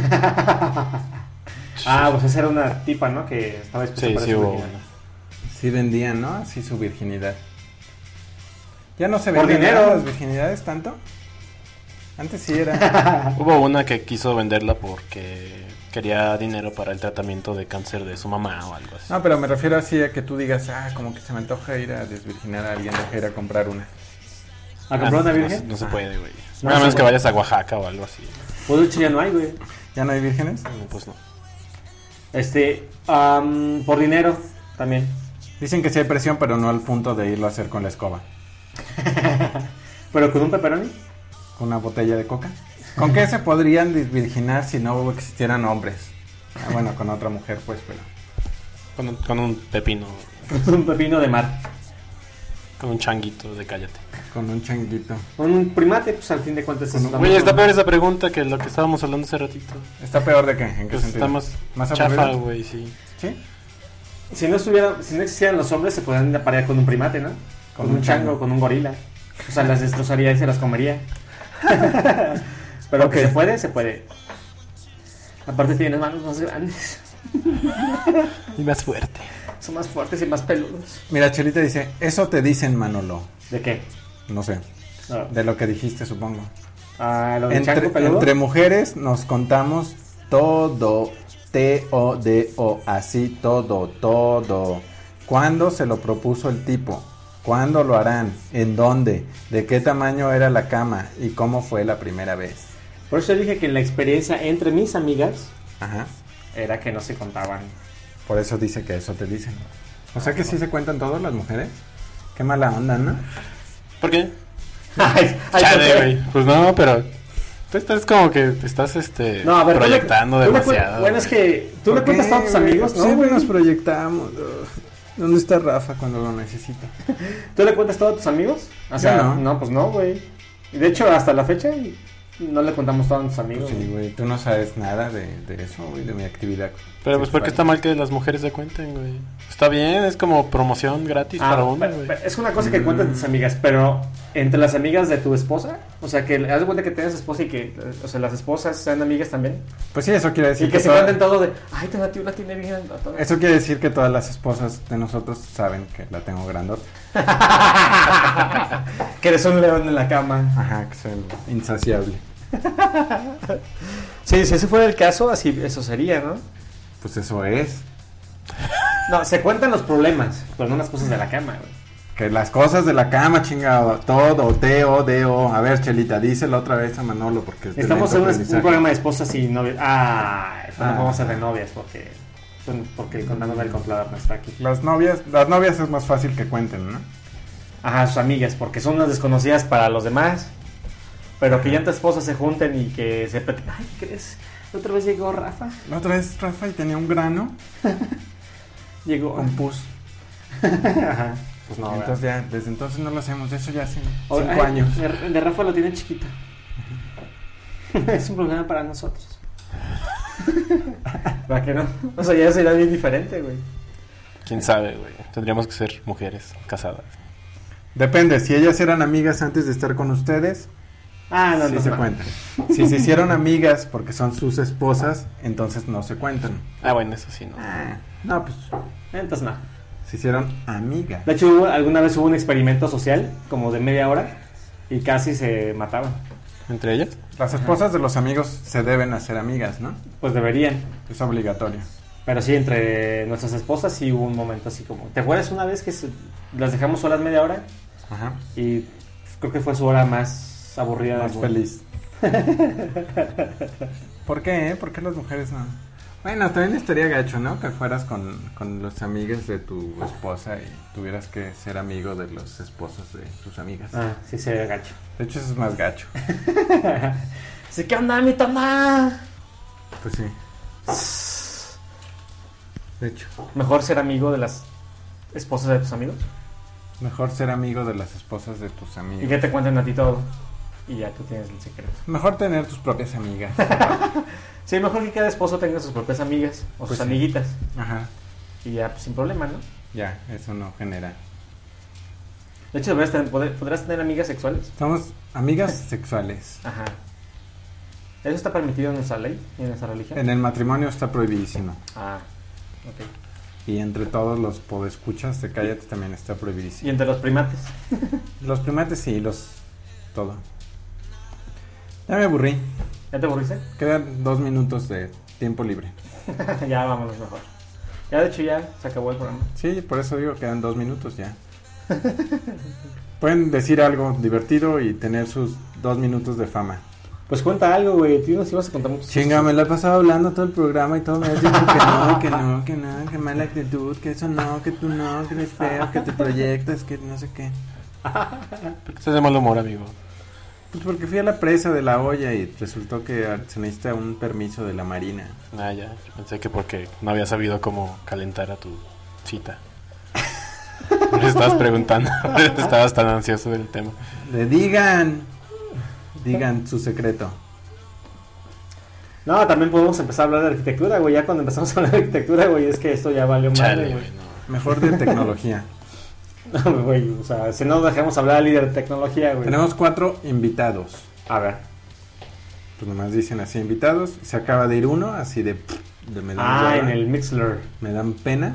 Ah, pues esa era una tipa, ¿no? Que estaba dispuesta Sí, para sí su hubo virginidad. una. Sí vendían, ¿no? Así su virginidad. Ya no se Por venden dinero. las virginidades tanto. Antes sí era. Hubo una que quiso venderla porque quería dinero para el tratamiento de cáncer de su mamá o algo así. No, pero me refiero así a que tú digas, ah, como que se me antoja ir a desvirginar a alguien, deja ir a comprar una. ¿A comprar Ah, una no, virgen? No, no se puede, güey. No a se menos que puede. vayas a Oaxaca o algo así. Pues de hecho ya no hay, güey. ¿Ya no hay vírgenes? No, pues no. Este, am, por dinero también. Dicen que sí hay presión, pero no al punto de irlo a hacer con la escoba. Pero con un pepperoni. ¿Con una botella de coca? ¿Con qué se podrían desvirginar si no existieran hombres? Ah, bueno, con otra mujer, pues, pero... Con, un- con un pepino, Con un pepino de mar. con un changuito de cállate. Con un changuito. Con un primate, pues al fin de cuentas es Con un- Oye, está peor esa pregunta que lo que estábamos hablando hace ratito. ¿Está peor de qué? ¿En qué Pues sentido? está más, ¿Más chafa, aburrido? güey, sí. ¿Sí? Si no estuviera, si no existieran los hombres, se podrían aparear con un primate, ¿no? Con, Con un un chango, chango. con un gorila. O sea, las destrozaría y se las comería. Pero Ok. que se puede, se puede. Aparte tienen manos más grandes. Y más fuerte. Son más fuertes y más peludos. Mira, Chelita dice, eso te dicen, Manolo. ¿De qué? No sé, No. de lo que dijiste, supongo. Ah, lo del Entre, chango peludo. entre mujeres nos contamos todo. T O D O, así todo, todo. ¿Cuándo se lo propuso el tipo? ¿Cuándo lo harán? ¿En dónde? ¿De qué tamaño era la cama? ¿Y cómo fue la primera vez? Por eso dije que la experiencia entre mis amigas Ajá. era que no se contaban. Por eso dice que eso te dicen. O sea que sí se cuentan todas las mujeres. Qué mala onda, ¿no? ¿Por qué? Ay, ay, Chale, ¿por qué? güey. Pues no, pero tú estás como que te estás este No, a ver, tú le- proyectando tú le cuen- demasiado. Bueno, es güey. que tú le ¿Por cuentas qué, a todos tus güey? amigos, ¿no? Siempre güey? nos proyectamos. Ugh. ¿Dónde está Rafa cuando lo necesita? ¿Tú le cuentas todo a tus amigos? O sea, Yo no. no. pues no, güey. Y de hecho, hasta la fecha no le contamos todo a nuestros amigos. Sí, güey, tú no sabes nada de, de eso, güey, de mi actividad. Pero pues porque está sexual. mal que las mujeres se cuenten, güey. Está bien, es como promoción gratis Ah, para uno, pero- güey. pero es una cosa que cuentas a tus amigas, pero entre las amigas de tu esposa, o sea, que haz de cuenta que tengas esposa y que, o sea, las esposas sean amigas también. Pues sí, eso quiere decir Y que se toda- cuenten todo de, ay, te la tiene bien. a todas". Eso quiere decir que todas las esposas de nosotros saben que la tengo grandota. Que eres un león en la cama. Ajá, que soy insaciable. Sí, si ese fuera el caso, así eso sería, ¿no? Pues eso es. No, se cuentan los problemas, pero no las cosas de la cama, güey. Que las cosas de la cama, chingado. Todo, T O D O. A ver, Chelita, díselo otra vez a Manolo porque es de Estamos lento en un, aprendizaje. un programa de esposas y novias. Ah, Ah. no vamos a ser de novias porque porque el contador del controlador no está aquí. Las novias, las novias es más fácil que cuenten, ¿no? Ajá, sus amigas, porque son unas desconocidas para los demás. Pero que ya entre esposas se junten y que se... pet- Ay, ¿qué crees? La otra vez llegó Rafa. La otra vez Rafa y tenía un grano Llegó... con pus. Ajá. Pues no, Entonces ya, desde entonces no lo hacemos, eso ya hace O- cinco ay, años. De, de Rafa lo tiene chiquito. Es un problema para nosotros. ¿Para qué no? O sea, ya sería bien diferente, güey. Quién sabe, güey. Tendríamos que ser mujeres casadas. Depende, si ellas eran amigas antes de estar con ustedes, Ah, no, sí no se no. cuentan. Si se hicieron amigas porque son sus esposas, entonces no se cuentan. Ah, bueno, eso sí, ¿no? Ah, no, pues Entonces no. se hicieron amigas. De hecho, hubo- alguna vez hubo un experimento social, como de media hora, y casi se mataban. ¿Entre ellas? Las esposas de los amigos se deben hacer amigas, ¿no? Pues deberían. Es obligatorio. Pero sí, entre nuestras esposas sí hubo un momento así como... ¿Te acuerdas una vez que se- las dejamos solas media hora? Ajá. Y creo que fue su hora más aburrida. Más del mundo. feliz. ¿Por qué, eh? ¿Por qué las mujeres no? Bueno, también estaría gacho, ¿no? Que fueras con, con los amigos de tu esposa y tuvieras que ser amigo de los esposos de tus amigas. Ah, sí se ve gacho. De hecho, eso es más gacho. Sí, ¿qué onda, mi tona? Pues sí. De hecho, Mejor ser amigo de las esposas de tus amigos. mejor ser amigo de las esposas de tus Y amigos. que te cuenten a ti todo. Y ya tú tienes el secreto. Mejor tener tus propias amigas. Sí, mejor que cada esposo tenga sus propias amigas o sus Pues sí. amiguitas. Ajá. Y ya, pues sin problema, ¿no? Ya, eso no genera. De hecho, deberías tener- poder- podrás tener amigas sexuales. Somos amigas sexuales. Ajá. ¿Eso está permitido en nuestra ley y en nuestra religión? En el matrimonio está prohibidísimo. Ah, ok. Y entre todos los podescuchas de Cállate también está ¿Y prohibidísimo. entre los primates? Los primates sí, los... todo. Ya me aburrí. ¿Ya te aburriste? Quedan dos minutos de tiempo libre. Ya vámonos mejor. Ya, de hecho, ya se acabó el programa. Sí, por eso digo, quedan dos minutos ya. Pueden decir algo divertido y tener sus dos minutos de fama. Pues cuenta algo, güey. Tú nos ibas a contar muchos Chinga, me la he pasado hablando todo el programa y todo me has dicho que no, que no, que no, que mala actitud, que eso no, que tú no, que eres feo, que te proyectas, que no sé qué. ¿Por qué estás de mal humor, amigo? Pues porque fui a la presa de la olla y resultó que se necesita un permiso de la marina. Ah, ya. Yo pensé que porque no había sabido cómo calentar a tu cita. Por eso estabas preguntando. Por eso estabas tan ansioso del tema. Le digan, digan su secreto. No, también podemos empezar a hablar de arquitectura, güey. Ya cuando empezamos a hablar de arquitectura, güey, es que esto ya valió madre, Chale, güey. güey, no. Mejor de tecnología. No, güey, o sea, si no dejamos hablar al líder de tecnología, güey. Tenemos cuatro invitados. A ver. Pues nomás dicen así invitados. Se acaba de ir uno, así de... de me dan Ah, hueva, en el Mixler. me dan pena.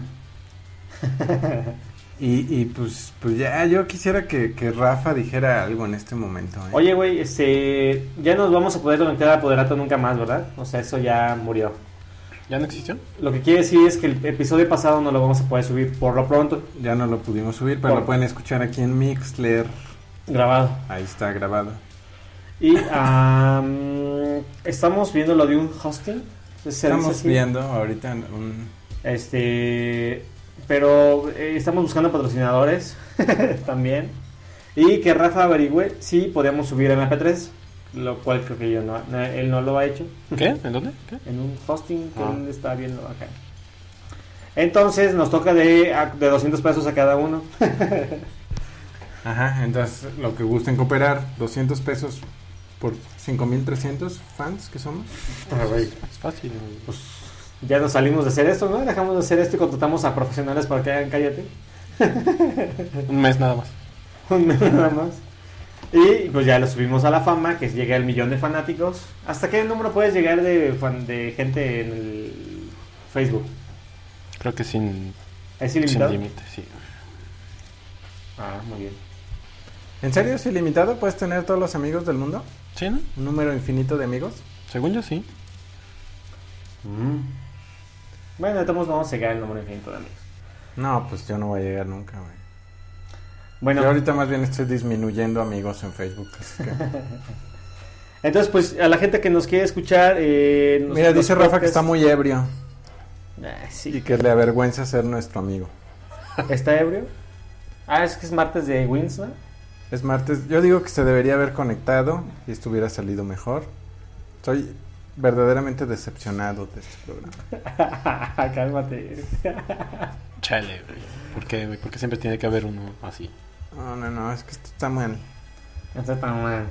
Y, y pues, pues ya, yo quisiera que, que Rafa dijera algo en este momento. ¿eh? Oye, güey, este... Ya nos vamos a poder conectar a Poderato nunca más, ¿verdad? O sea, eso ya murió. ¿Ya no existió? Lo que quiere decir es que el episodio pasado no lo vamos a poder subir por lo pronto. Ya no lo pudimos subir, pero Por- lo pueden escuchar aquí en Mixler. Grabado. Ahí está grabado. Y am, estamos viendo lo de un hosting. ¿Se dice Estamos así? viendo ahorita un... Este, pero eh, estamos buscando patrocinadores también. Y que Rafa averigüe si podemos subir en M P tres, lo cual creo que yo no, no- él no lo ha hecho. ¿Qué? ¿En dónde? ¿Qué? En un hosting que Ah. él está viendo acá. Entonces nos toca de, a- de doscientos pesos a cada uno. Ajá, entonces lo que gusten cooperar, doscientos pesos por cinco mil trescientos fans que somos. Es fácil. Pues ya nos salimos de hacer esto, ¿no? Dejamos de hacer esto y contratamos a profesionales para que hagan Cállate. Un mes nada más. Un mes nada más. Y pues ya lo subimos a la fama, que llega el millón de fanáticos. ¿Hasta qué número puedes llegar de, fan, de gente en el Facebook? Creo que sin, ¿Es sin ilimitado? límite, sí. Ah, muy bien. ¿En serio es ilimitado? ¿Puedes tener todos los amigos del mundo? ¿Sí, no? ¿Un número infinito de amigos? Según yo, sí. Bueno, de todos modos vamos a llegar al número infinito de amigos. No, pues yo no voy a llegar nunca, güey. Bueno, Yo ahorita más bien estoy disminuyendo amigos en Facebook. Así que... entonces pues a la gente que nos quiere escuchar... Eh, nos- Mira, los dice Rafa que podcasts- está muy ebrio. Ah, Y sí. que le avergüenza ser nuestro amigo. ¿Está ebrio? Ah, es que es martes de Wins, ¿no? Es martes. Yo digo que se debería haber conectado y esto hubiera salido mejor. Soy verdaderamente decepcionado de este programa. Cálmate. Chale, güey. ¿Por qué, güey? ¿Por qué siempre tiene que haber uno así? No, no, no, es que esto está mal. Está tan mal.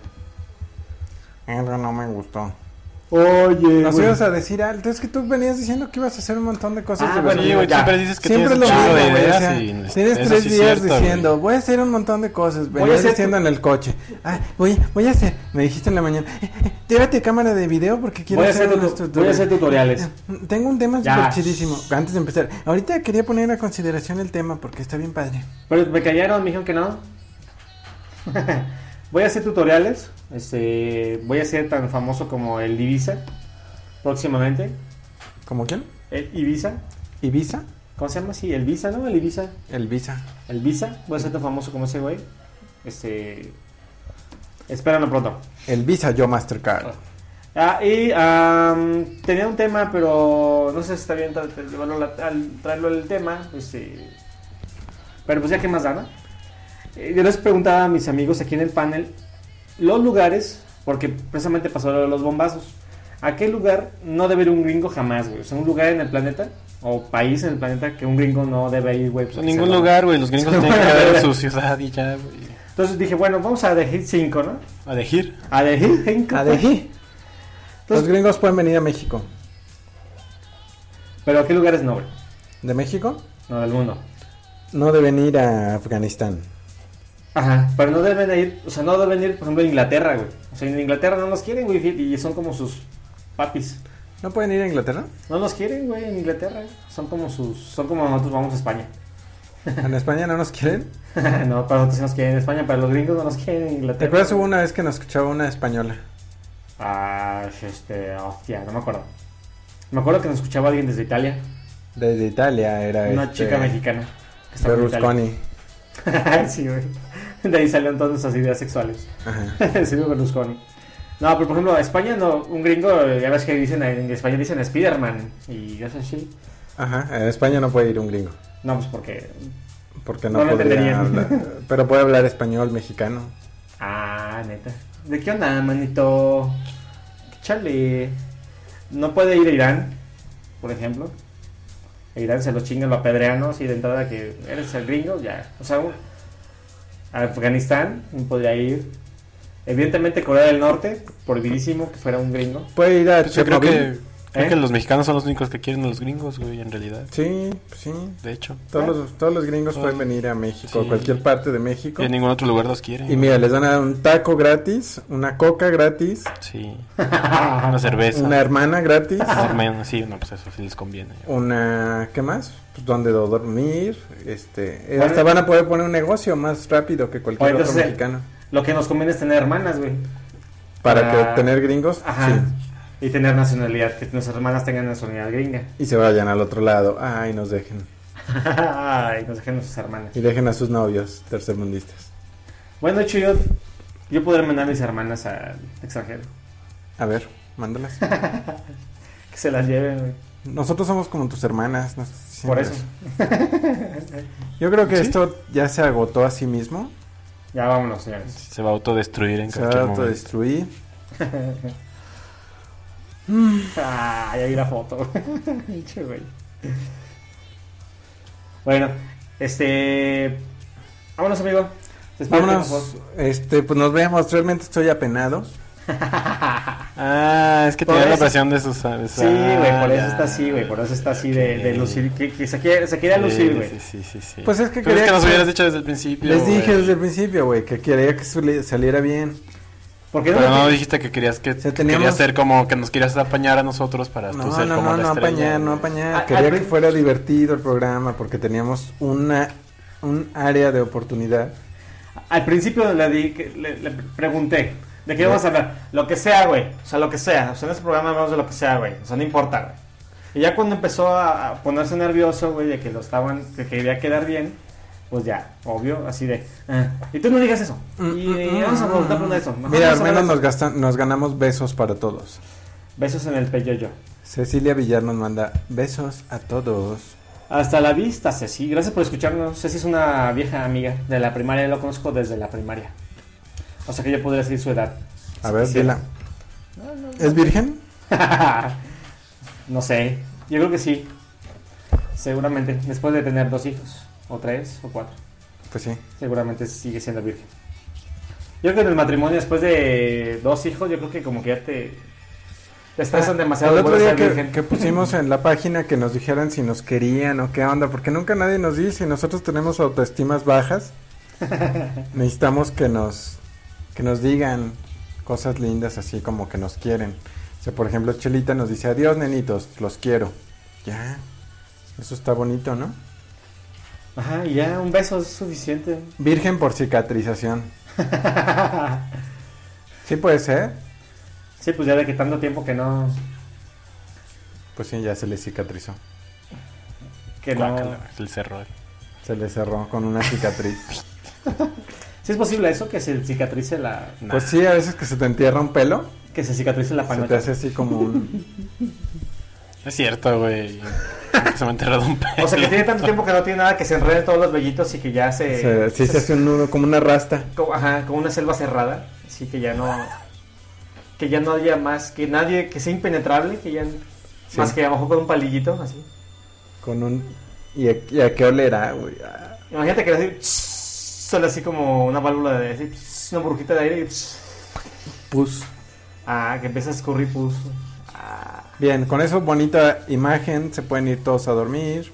Algo no me gustó. Oye, Nos güey. ibas a decir algo. Es que tú venías diciendo que ibas a hacer un montón de cosas Ah, bueno, Sí, divertidas. güey, ya. siempre dices que Siempre tienes lo un chingo mismo, de güey, o ideas sea, y tienes eso tres sí es días cierto, diciendo, güey. voy a hacer un montón de cosas. Voy a Venías hacer diciendo tu- en el coche. Ah, voy, voy a hacer, me dijiste en la mañana, eh, eh, llévate cámara de video porque quiero Voy a hacer hacer, unos tuto- voy a tutoriales. hacer tutoriales. Tengo un tema Ya. súper chidísimo. Antes de empezar, ahorita quería poner a consideración el tema porque está bien padre. Pero me callaron, me dijeron que no. Voy a hacer tutoriales. Este, voy a ser tan famoso como el Ibiza próximamente. ¿Cómo quién? El Ibiza. ¿Ibiza? ¿Cómo se llama? Sí, el Visa, ¿no? El Ibiza. El Visa. El Visa. Voy a ser tan famoso como ese güey. Este, espéralo pronto. El Visa Yo Mastercard. Ah, y am, tenía un tema, pero no sé si está bien tra- tra- llevarlo la- al traerlo el tema. Este, pero pues ya que más da, ¿no? Eh, yo les preguntaba a mis amigos aquí en el panel los lugares, porque precisamente pasó lo de los bombazos. ¿A qué lugar no debe ir un gringo jamás, güey? O sea, un lugar en el planeta o país en el planeta que un gringo no debe ir, güey. Pues en porque ningún se lo- lugar, güey. Los gringos Se tienen que van a quedar ver. en su ciudad y ya, güey. Entonces dije, bueno, vamos a elegir cinco, ¿no? A elegir. A elegir cinco. ¿A de aquí? Los Entonces, gringos pueden venir a México. pero ¿a qué lugares no, güey? ¿De México? No, del mundo. No deben ir a Afganistán. Ajá, pero no deben ir, o sea, no deben ir, por ejemplo, a Inglaterra, güey. O sea, en Inglaterra no los quieren, güey, y son como sus papis. ¿No pueden ir a Inglaterra? No los quieren, güey, en Inglaterra. Son como sus, son como nosotros vamos a España. ¿En España no nos quieren? No, para nosotros sí nos quieren en España, pero los gringos no nos quieren en ¿Te Inglaterra. acuerdas? Hubo una vez que nos escuchaba una española. Ah, este, hostia, no me acuerdo. Me acuerdo que nos escuchaba alguien desde Italia. Desde Italia era Una este, chica mexicana. Que estaba en Berlusconi. Italia. Sí, güey. De ahí salieron todas nuestras ideas sexuales. Ajá. Sí, Berlusconi. No, pero por ejemplo, España no, un gringo, ya ves que dicen en España dicen Spiderman y eso sí. Ajá. En España no puede ir un gringo. No, pues porque. Porque No no, lo podría entenderían. hablar. Pero puede hablar español, mexicano. Ah, neta. ¿De qué onda, manito? Chale. No puede ir a Irán, por ejemplo. A Irán se lo chingan, lo apedrean, ¿no? Así de entrada que eres el gringo, ya. O sea, un- a Afganistán no podría ir. Evidentemente Corea del Norte, prohibidísimo que fuera un gringo. Puede ir a Pues yo creo Chernobyl. que, creo ¿Eh? que los mexicanos son los únicos que quieren a los gringos, güey, en realidad. Sí, pues sí. De hecho. Todos los, todos los gringos Todos. pueden venir a México, Sí. cualquier parte de México. Y en ningún otro lugar los quieren. Y mira, les van a dar un taco gratis, una coca gratis, Sí. Una cerveza. una hermana gratis, Una hermana, sí, no, pues eso sí les conviene. una... ¿Qué más? Pues donde dormir, este... Bueno. Hasta van a poder poner un negocio más rápido que cualquier Oye, otro entonces, mexicano. Lo que nos conviene es tener hermanas, güey. Para para- que tener gringos, Ajá. sí. Y tener nacionalidad, que nuestras hermanas tengan nacionalidad gringa. Y se vayan al otro lado. Ay, nos dejen. Ay, nos dejen nuestras hermanas. Y dejen a sus novios tercermundistas. Bueno, de hecho, yo, yo podré mandar a mis hermanas al extranjero. A ver, mándalas. Que se las lleven, güey. Nosotros somos como tus hermanas. nos- Por siempre. eso. Yo creo que ¿Sí? esto ya se agotó a sí mismo. Ya vámonos, señores. Se va a autodestruir en Se va a cualquier momento. autodestruir. Ah, ya vi la foto. Pinche güey. Bueno, este. Vámonos, amigo. Despídete, por Vámonos. favor. Este, pues nos vemos. Realmente estoy apenado. Ah, es que Por tenía la eso- presión de sus... Sí, güey, por eso está así, güey. Por eso está así de, de lucir. Que, que se quiere, se quiere lucir, güey. Sí, sí, sí, sí. Pues es que Pero quería es que nos que- hubieras dicho desde el principio. Les dije güey. desde el principio, güey, que quería que suli- saliera bien. Porque Pero no no, dijiste que querías que sea, que teníamos- querías ser como que nos querías apañar a nosotros para No, tú ser no, como no, la no estrella, apañar, no güey. apañar. Ah, Quería ah, que pero- fuera divertido el programa porque teníamos una un área de oportunidad. al principio le, di, que- le, le pregunté. ¿De qué vamos a hablar? Lo que sea, güey. O sea, lo que sea. O sea, en este programa hablamos de lo que sea, güey. O sea, no importa, güey. Y ya cuando empezó a, a ponerse nervioso, güey, de que lo estaban, que quería quedar bien, pues ya, obvio, así de. ah, y tú no digas eso. Y eh, vamos a preguntar por eso. Mejor Mira, al vamos a menos hablar nos, gastan, nos ganamos besos para todos. Besos en el peyoyo. Cecilia Villar nos manda besos a todos. Hasta la vista, Ceci. Gracias por escucharnos. Ceci es una vieja amiga de la primaria. Lo conozco desde la primaria. O sea que yo podría decir su edad. A Si ver, quisiera. dila. ¿Es virgen? No sé. Yo creo que sí. Seguramente. Después de tener dos hijos. O tres, o cuatro. Pues sí. Seguramente sigue siendo virgen. Yo creo que en el matrimonio, después de dos hijos, yo creo que como que ya te... Te estresan demasiado. El otro vuelves día a ser que, virgen. que pusimos en la página que nos dijeran si nos querían o qué onda, porque nunca nadie nos dice, y nosotros tenemos autoestimas bajas. Necesitamos que nos que nos digan cosas lindas, así como que nos quieren. O sea, por ejemplo, Chelita nos dice, adiós nenitos, los quiero. Ya, eso está bonito, ¿no? Ajá, y ya un beso es suficiente. Virgen por cicatrización. Sí puede ser. Sí, pues ya de que tanto tiempo que no... Pues sí, ya se le cicatrizó. Que no... Guácala, el cerro. Se le cerró con una cicatriz. ¿Sí es posible eso? Que se cicatrice la... Pues sí, a veces que se te entierra un pelo, Que se cicatrice la se te panocha. hace así como un... Es cierto, güey. Se me ha enterrado un pelo. O sea, que tiene tanto tiempo que no tiene nada, que se enreden todos los vellitos y que ya se... se- sí, se hace un nudo, como una rasta. como- Ajá, como una selva cerrada. Así que ya no... Que ya no haya más... Que nadie... Que sea impenetrable. Que ya... Sí. Más que abajo con un palillito, así. Con un... ¿Y a, y a qué olerá, güey? Ah, Imagínate que así... Sale así como una válvula de... Así, una burbujita de aire y... pus. Ah, que empieza a escurrir pus. Ah... Bien, con eso bonita imagen se pueden ir todos a dormir.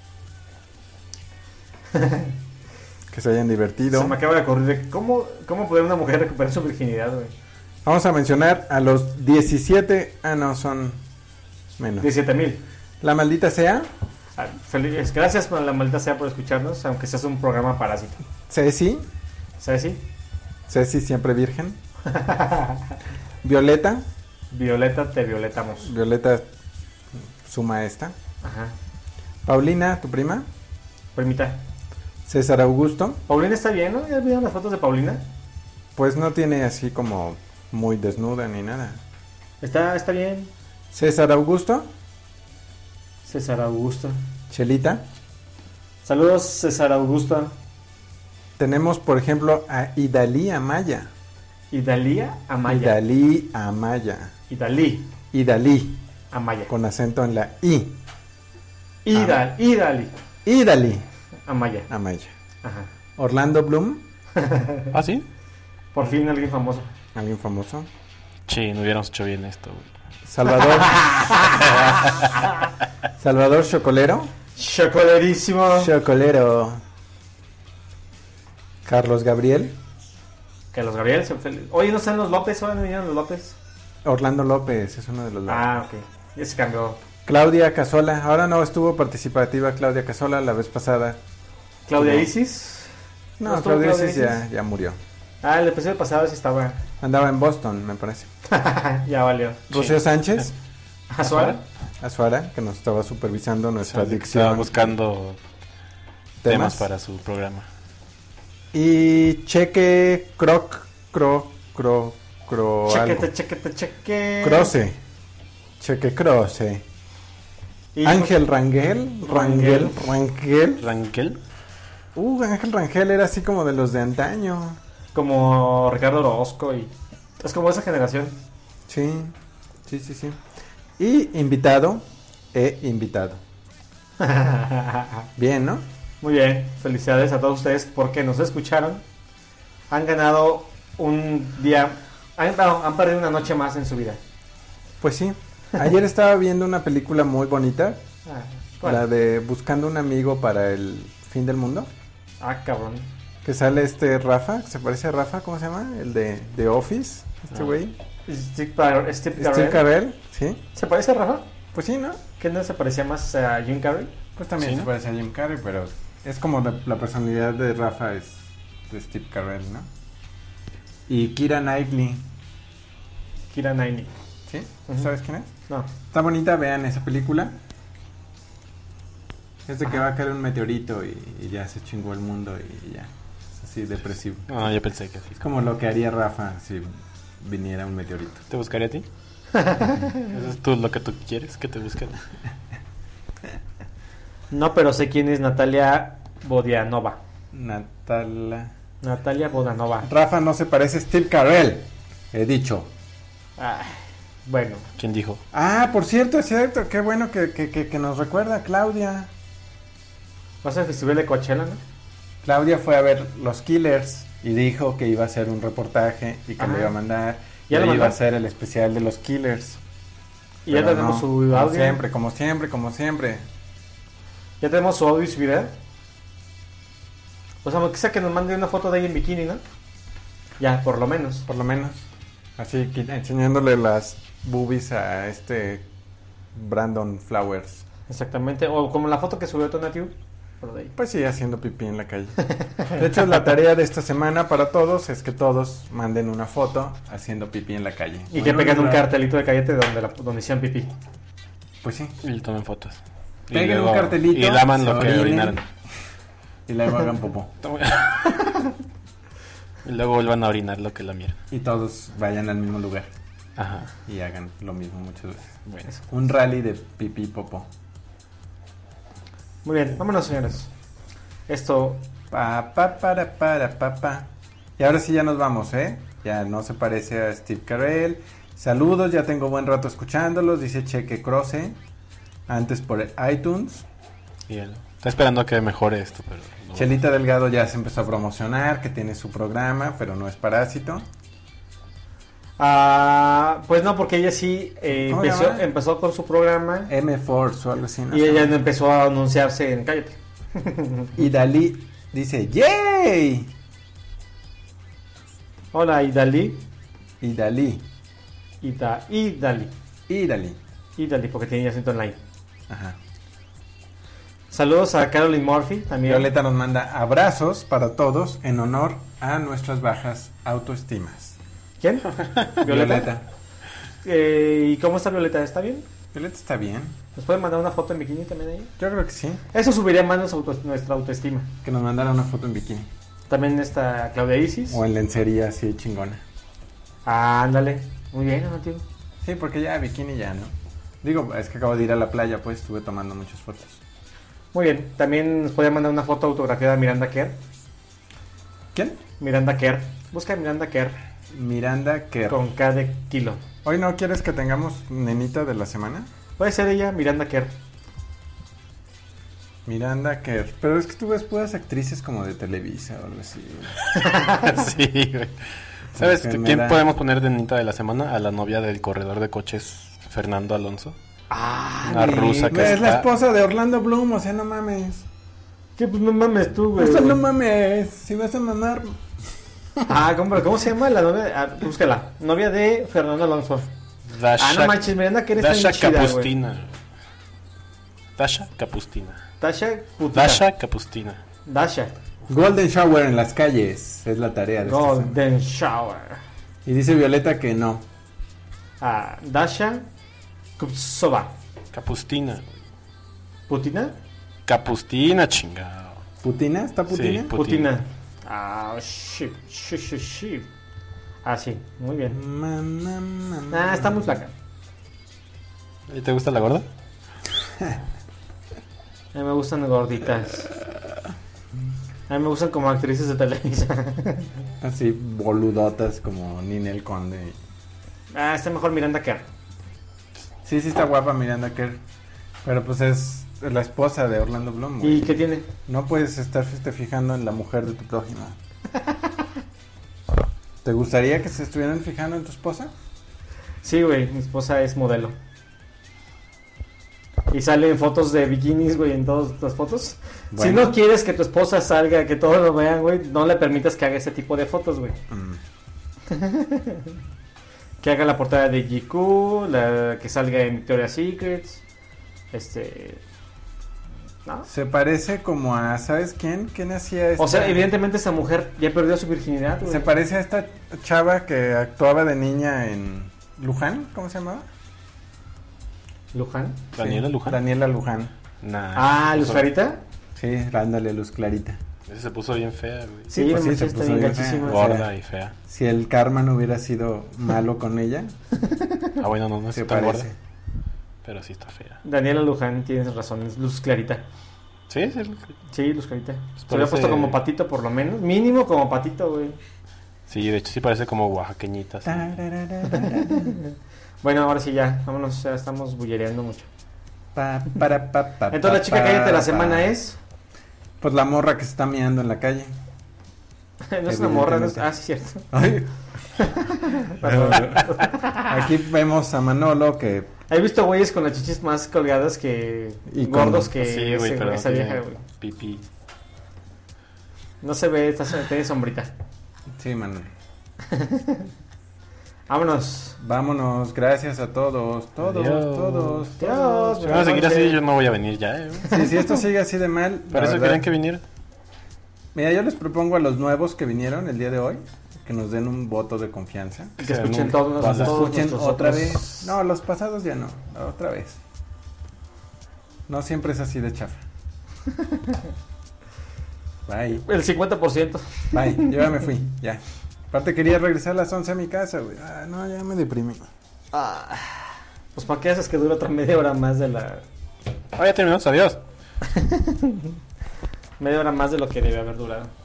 Que se hayan divertido. Se me acaba de ocurrir. ¿Cómo, cómo poder una mujer recuperar su virginidad, güey? Vamos a mencionar a los diecisiete... Ah, no, son menos. diecisiete mil. La maldita sea, Ah, feliz- Gracias por la maldita sea por escucharnos, aunque seas un programa parásito. Ceci, ¿Sabes? Sí. Ceci siempre virgen. Violeta, Violeta, te violetamos. Violeta suma esta. Ajá. Paulina, tu prima. Permita. César Augusto, Paulina está bien, ¿no? ¿Ya vieron las fotos de Paulina? pues no tiene así como muy desnuda ni nada. Está, está bien. César Augusto, César Augusto. Chelita. Saludos, César Augusto. Tenemos, por ejemplo, a Idalí Amaya. Idalía Amaya. Idalí Amaya. Idalí Idalí, Amaya. con acento en la I. Idal, Idalí Idalí Amaya. Amaya. Ajá. Orlando Bloom, ¿Ah, sí? Por fin alguien famoso. alguien famoso. Sí, no hubiéramos hecho bien esto, güey. Salvador. Salvador Chocolero. Chocolerísimo. Chocolero. Carlos Gabriel. Que los Gabriel se fel- Oye, ¿no están los López? ¿Oye, no vinieron los López? Orlando López es uno de los. Ah, ok. Ya se cambió. Claudia Casola. Ahora no estuvo participativa Claudia Casola la vez pasada. Claudia No. Isis. No, ¿No estuvo Claudia Claudia Isis ya, Isis? ya murió. Ah, el episodio pasado sí estaba. Andaba en Boston, me parece. Ya valió. Rocío Sánchez, Azuara. Azuara, que nos estaba supervisando nuestra Estaba dicción. buscando temas para su programa. Y Cheque Croc, Cro, Cro, Cro, algo. Chequete, chequete, cheque. Croce. Cheque Croce. Y- Ángel Rangel, Rangel, Rangel. ¿Rangel? Uh, Ángel Rangel era así como de los de antaño. Como Ricardo Orozco y... Es como esa generación. Sí, sí, sí, sí. Y invitado, e invitado. Bien, ¿no? Muy bien. Felicidades a todos ustedes porque nos escucharon. Han ganado un día... Han, no, han perdido una noche más en su vida. Pues sí. Ayer estaba viendo una película muy bonita, Ah, ¿cuál? la de Buscando un amigo para el fin del mundo. Ah, cabrón. Que sale este Rafa, que se parece a Rafa, ¿cómo se llama? El de The Office, este Ah. güey. Steve, Car- Steve Steve Carell. Carell, sí. ¿Se parece a Rafa? Pues sí, ¿no? ¿Que no se parecía más a Jim Carrey? Pues también Sí, se ¿no? parece a Jim Carrey, pero es como la, la personalidad de Rafa es de Steve Carell, ¿no? Y Keira Knightley, Keira Knightley. ¿sí? Ujú. ¿Sabes quién es? No. Está bonita, vean esa película. Es de que va a caer un meteorito y, y ya se chingó el mundo y ya. Es así depresivo. No, yo pensé que sí. Es como lo que haría Rafa si viniera un meteorito. ¿Te buscaría a ti? Eso es tú lo que tú quieres, que te busquen. No, pero sé quién es Natalia Bodianova. Natalia. Natalia Bodanova. Rafa no se parece a Steve Carell, he dicho. Ay, bueno. ¿Quién dijo? Ah, por cierto, es cierto, qué bueno que, que, que, que nos recuerda Claudia. ¿Vas al festival de Coachella, no? Claudia fue a ver Los Killers y dijo que iba a hacer un reportaje y que Ajá. lo iba a mandar. ¿Ya y lo iba mandó? a hacer el especial de Los Killers. Y ya Pero tenemos no, su como audio. siempre, como siempre, como siempre. Ya tenemos su audio y su video. O sea, aunque sea que nos mande una foto de ella en bikini, ¿no? Ya, por lo menos. Por lo menos. Así que enseñándole las boobies a este Brandon Flowers. Exactamente. O como la foto que subió Tonatiuh. Por ahí. Pues sí, haciendo pipí en la calle. De hecho, la tarea de esta semana para todos es que todos manden una foto haciendo pipí en la calle. Y que pegan un cartelito de cállate donde, la, donde hicieron pipí. Pues sí. Y tomen fotos. Y Peguen luego- un cartelito, Y laman se lo que orinen. orinaron. Y luego hagan popó. Y luego vuelvan a orinar lo que lamieron. Y todos vayan al mismo lugar. Ajá. Y hagan lo mismo muchas veces. Bueno. Un rally de pipí popó. Muy bien, vámonos, señores. Esto. Pa, pa, para, para, pa, pa. Y ahora sí ya nos vamos, ¿eh? Ya no se parece a Steve Carell. Saludos, ya tengo buen rato escuchándolos. Dice Cheque Croce. Antes por el iTunes. Y él está esperando a que mejore esto, pero... no. Chelita Delgado ya se empezó a promocionar, que tiene su programa, pero no es Parásito. Ah, pues no, porque ella sí eh, ¿Cómo empezó, llama? empezó con su programa. M Force o algo así. ¿no? Y ella no empezó a anunciarse en Cállate. Y Dalí dice ¡Yay! Hola, Idali. Y Dalí. Ida, Idali. Y Dalí. Idali, porque tiene acento en la I. Ajá. Saludos a Caroline Murphy también. Violeta nos manda abrazos para todos en honor a nuestras bajas autoestimas. ¿Quién? Violeta. Violeta. Eh, ¿Y cómo está Violeta? ¿Está bien? Violeta está bien. ¿Nos pueden mandar una foto en bikini también ahí? Yo creo que sí. Eso subiría más nuestra, auto- nuestra autoestima. Que nos mandara una foto en bikini. También está Claudia Isis. O en lencería así chingona. Ah, ándale. Muy bien, ¿no, tío? Sí, porque ya bikini ya, ¿no? Digo, es que acabo de ir a la playa, pues estuve tomando muchas fotos. Muy bien. También nos puede mandar una foto autografiada de Miranda Kerr. ¿Quién? Miranda Kerr. Busca Miranda Kerr Miranda Kerr. con K de kilo. ¿Hoy no quieres que tengamos nenita de la semana? Puede ser ella, Miranda Kerr. Miranda Kerr. Pero es que tú ves puras actrices como de Televisa o algo así. Sí, güey. ¿Sabes Porque me quién da- podemos poner de nita de la semana? A la novia del corredor de coches, Fernando Alonso. Ah, Una ni- rusa que Es la está... esposa de Orlando Bloom, o sea, no mames. ¿Qué? Pues no mames tú, güey. O sea, no mames. Si vas a mamar. Ah, ¿cómo, ¿cómo se llama la novia? Ah, búscala. Novia de Fernando Alonso. Dasha, Ah, no manches, Miranda Kerr está Dasha bien chida, güey. Capustina. Dasha Capustina. Tasha Putita. Dasha Capustina. Dasha. Golden Shower en las calles. Es la tarea de esta semana. Golden Shower. Y dice Violeta que no. Ah, Dasha Kupsova. Capustina. ¿Putina? Capustina, chingado. ¿Putina? ¿Está Putina? Sí. Putina. Putina. Ah, shit, shit, shit, shit. Ah, sí, muy bien. Mamá, mamá. Ah, está muy flaca. ¿Y te gusta la gorda? A mí me gustan gorditas. A mí me gustan como actrices de Televisa. Así boludotas como Ninel Conde. Ah, está mejor Miranda Kerr. Sí, sí está guapa Miranda Kerr. Pero pues es la esposa de Orlando Bloom. güey. ¿Y qué tiene? No puedes estar te fijando en la mujer de tu prójima. ¿Te gustaría que se estuvieran fijando en tu esposa? Sí, güey, mi esposa es modelo. Y salen fotos de bikinis, güey, en todas las fotos. Bueno. Si no quieres que tu esposa salga, que todos lo vean, güey, no le permitas que haga ese tipo de fotos, güey. Mm. Que haga la portada de G Q, la que salga en Victoria's Secrets. Este... ¿No? Se parece como a, ¿sabes quién? ¿Quién hacía esto? O sea, evidentemente esa mujer ya perdió su virginidad, güey. Se parece a esta chava que actuaba de niña en Luján, ¿cómo se llamaba? Luján. ¿Daniela Sí, Luján? Daniela Luján. Nah. Ah, Luz Eso- Clarita. Sí, ándale, Luz Clarita. Esa se puso bien fea, güey. Sí, pues no sí, se manches, está puso bien bien gachísima. fea. Gorda y fea. Si el karma no hubiera sido malo con ella, Ah, bueno, no, no Se está tan gorda. parece. Pero sí está fea. Daniela Luján, tienes razón, es luz clarita. Sí, sí. Sí, luz clarita. Pues Se había parece- puesto como patito por lo menos. Mínimo como patito, güey. Sí, de hecho sí parece como oaxaqueñita. así. Bueno, ahora sí ya, vámonos, ya estamos bullereando mucho. Pa, para, pa, pa, Entonces la pa, chica pa, cállate de la pa. semana es... Pues la morra que se está meando en la calle. No es una morra, no es... Evidentemente. Ah, sí, cierto. Ay, Perdón. aquí vemos a Manolo que... He visto güeyes con las chichis más colgadas que... Y con- gordos que Sí, güey, ese- pero esa tiene vieja, güey. pipí. No se ve, está, tiene sombrita. Sí, Manolo. Vámonos. Vámonos, gracias a todos, todos, Adiós. todos, Adiós. todos. Si van a seguir noches. así, yo no voy a venir ya, eh. Sí, si esto sigue así de mal, la Para eso verdad- querían que viniera. Mira, yo les propongo a los nuevos que vinieron el día de hoy que nos den un voto de confianza. Que sea, escuchen nunca todos, pasa. todos Escuchen nuestros otra otros- vez. No, los pasados ya no, otra vez. No siempre es así de chafa. Bye, El cincuenta por ciento. bye, yo ya me fui, ya. Aparte quería regresar a las once a mi casa, güey. Ah, no, ya me deprimí. Ah, pues ¿para qué haces que dure otra media hora más de la... Ah, ya terminamos, adiós. Media hora más de lo que debe haber durado?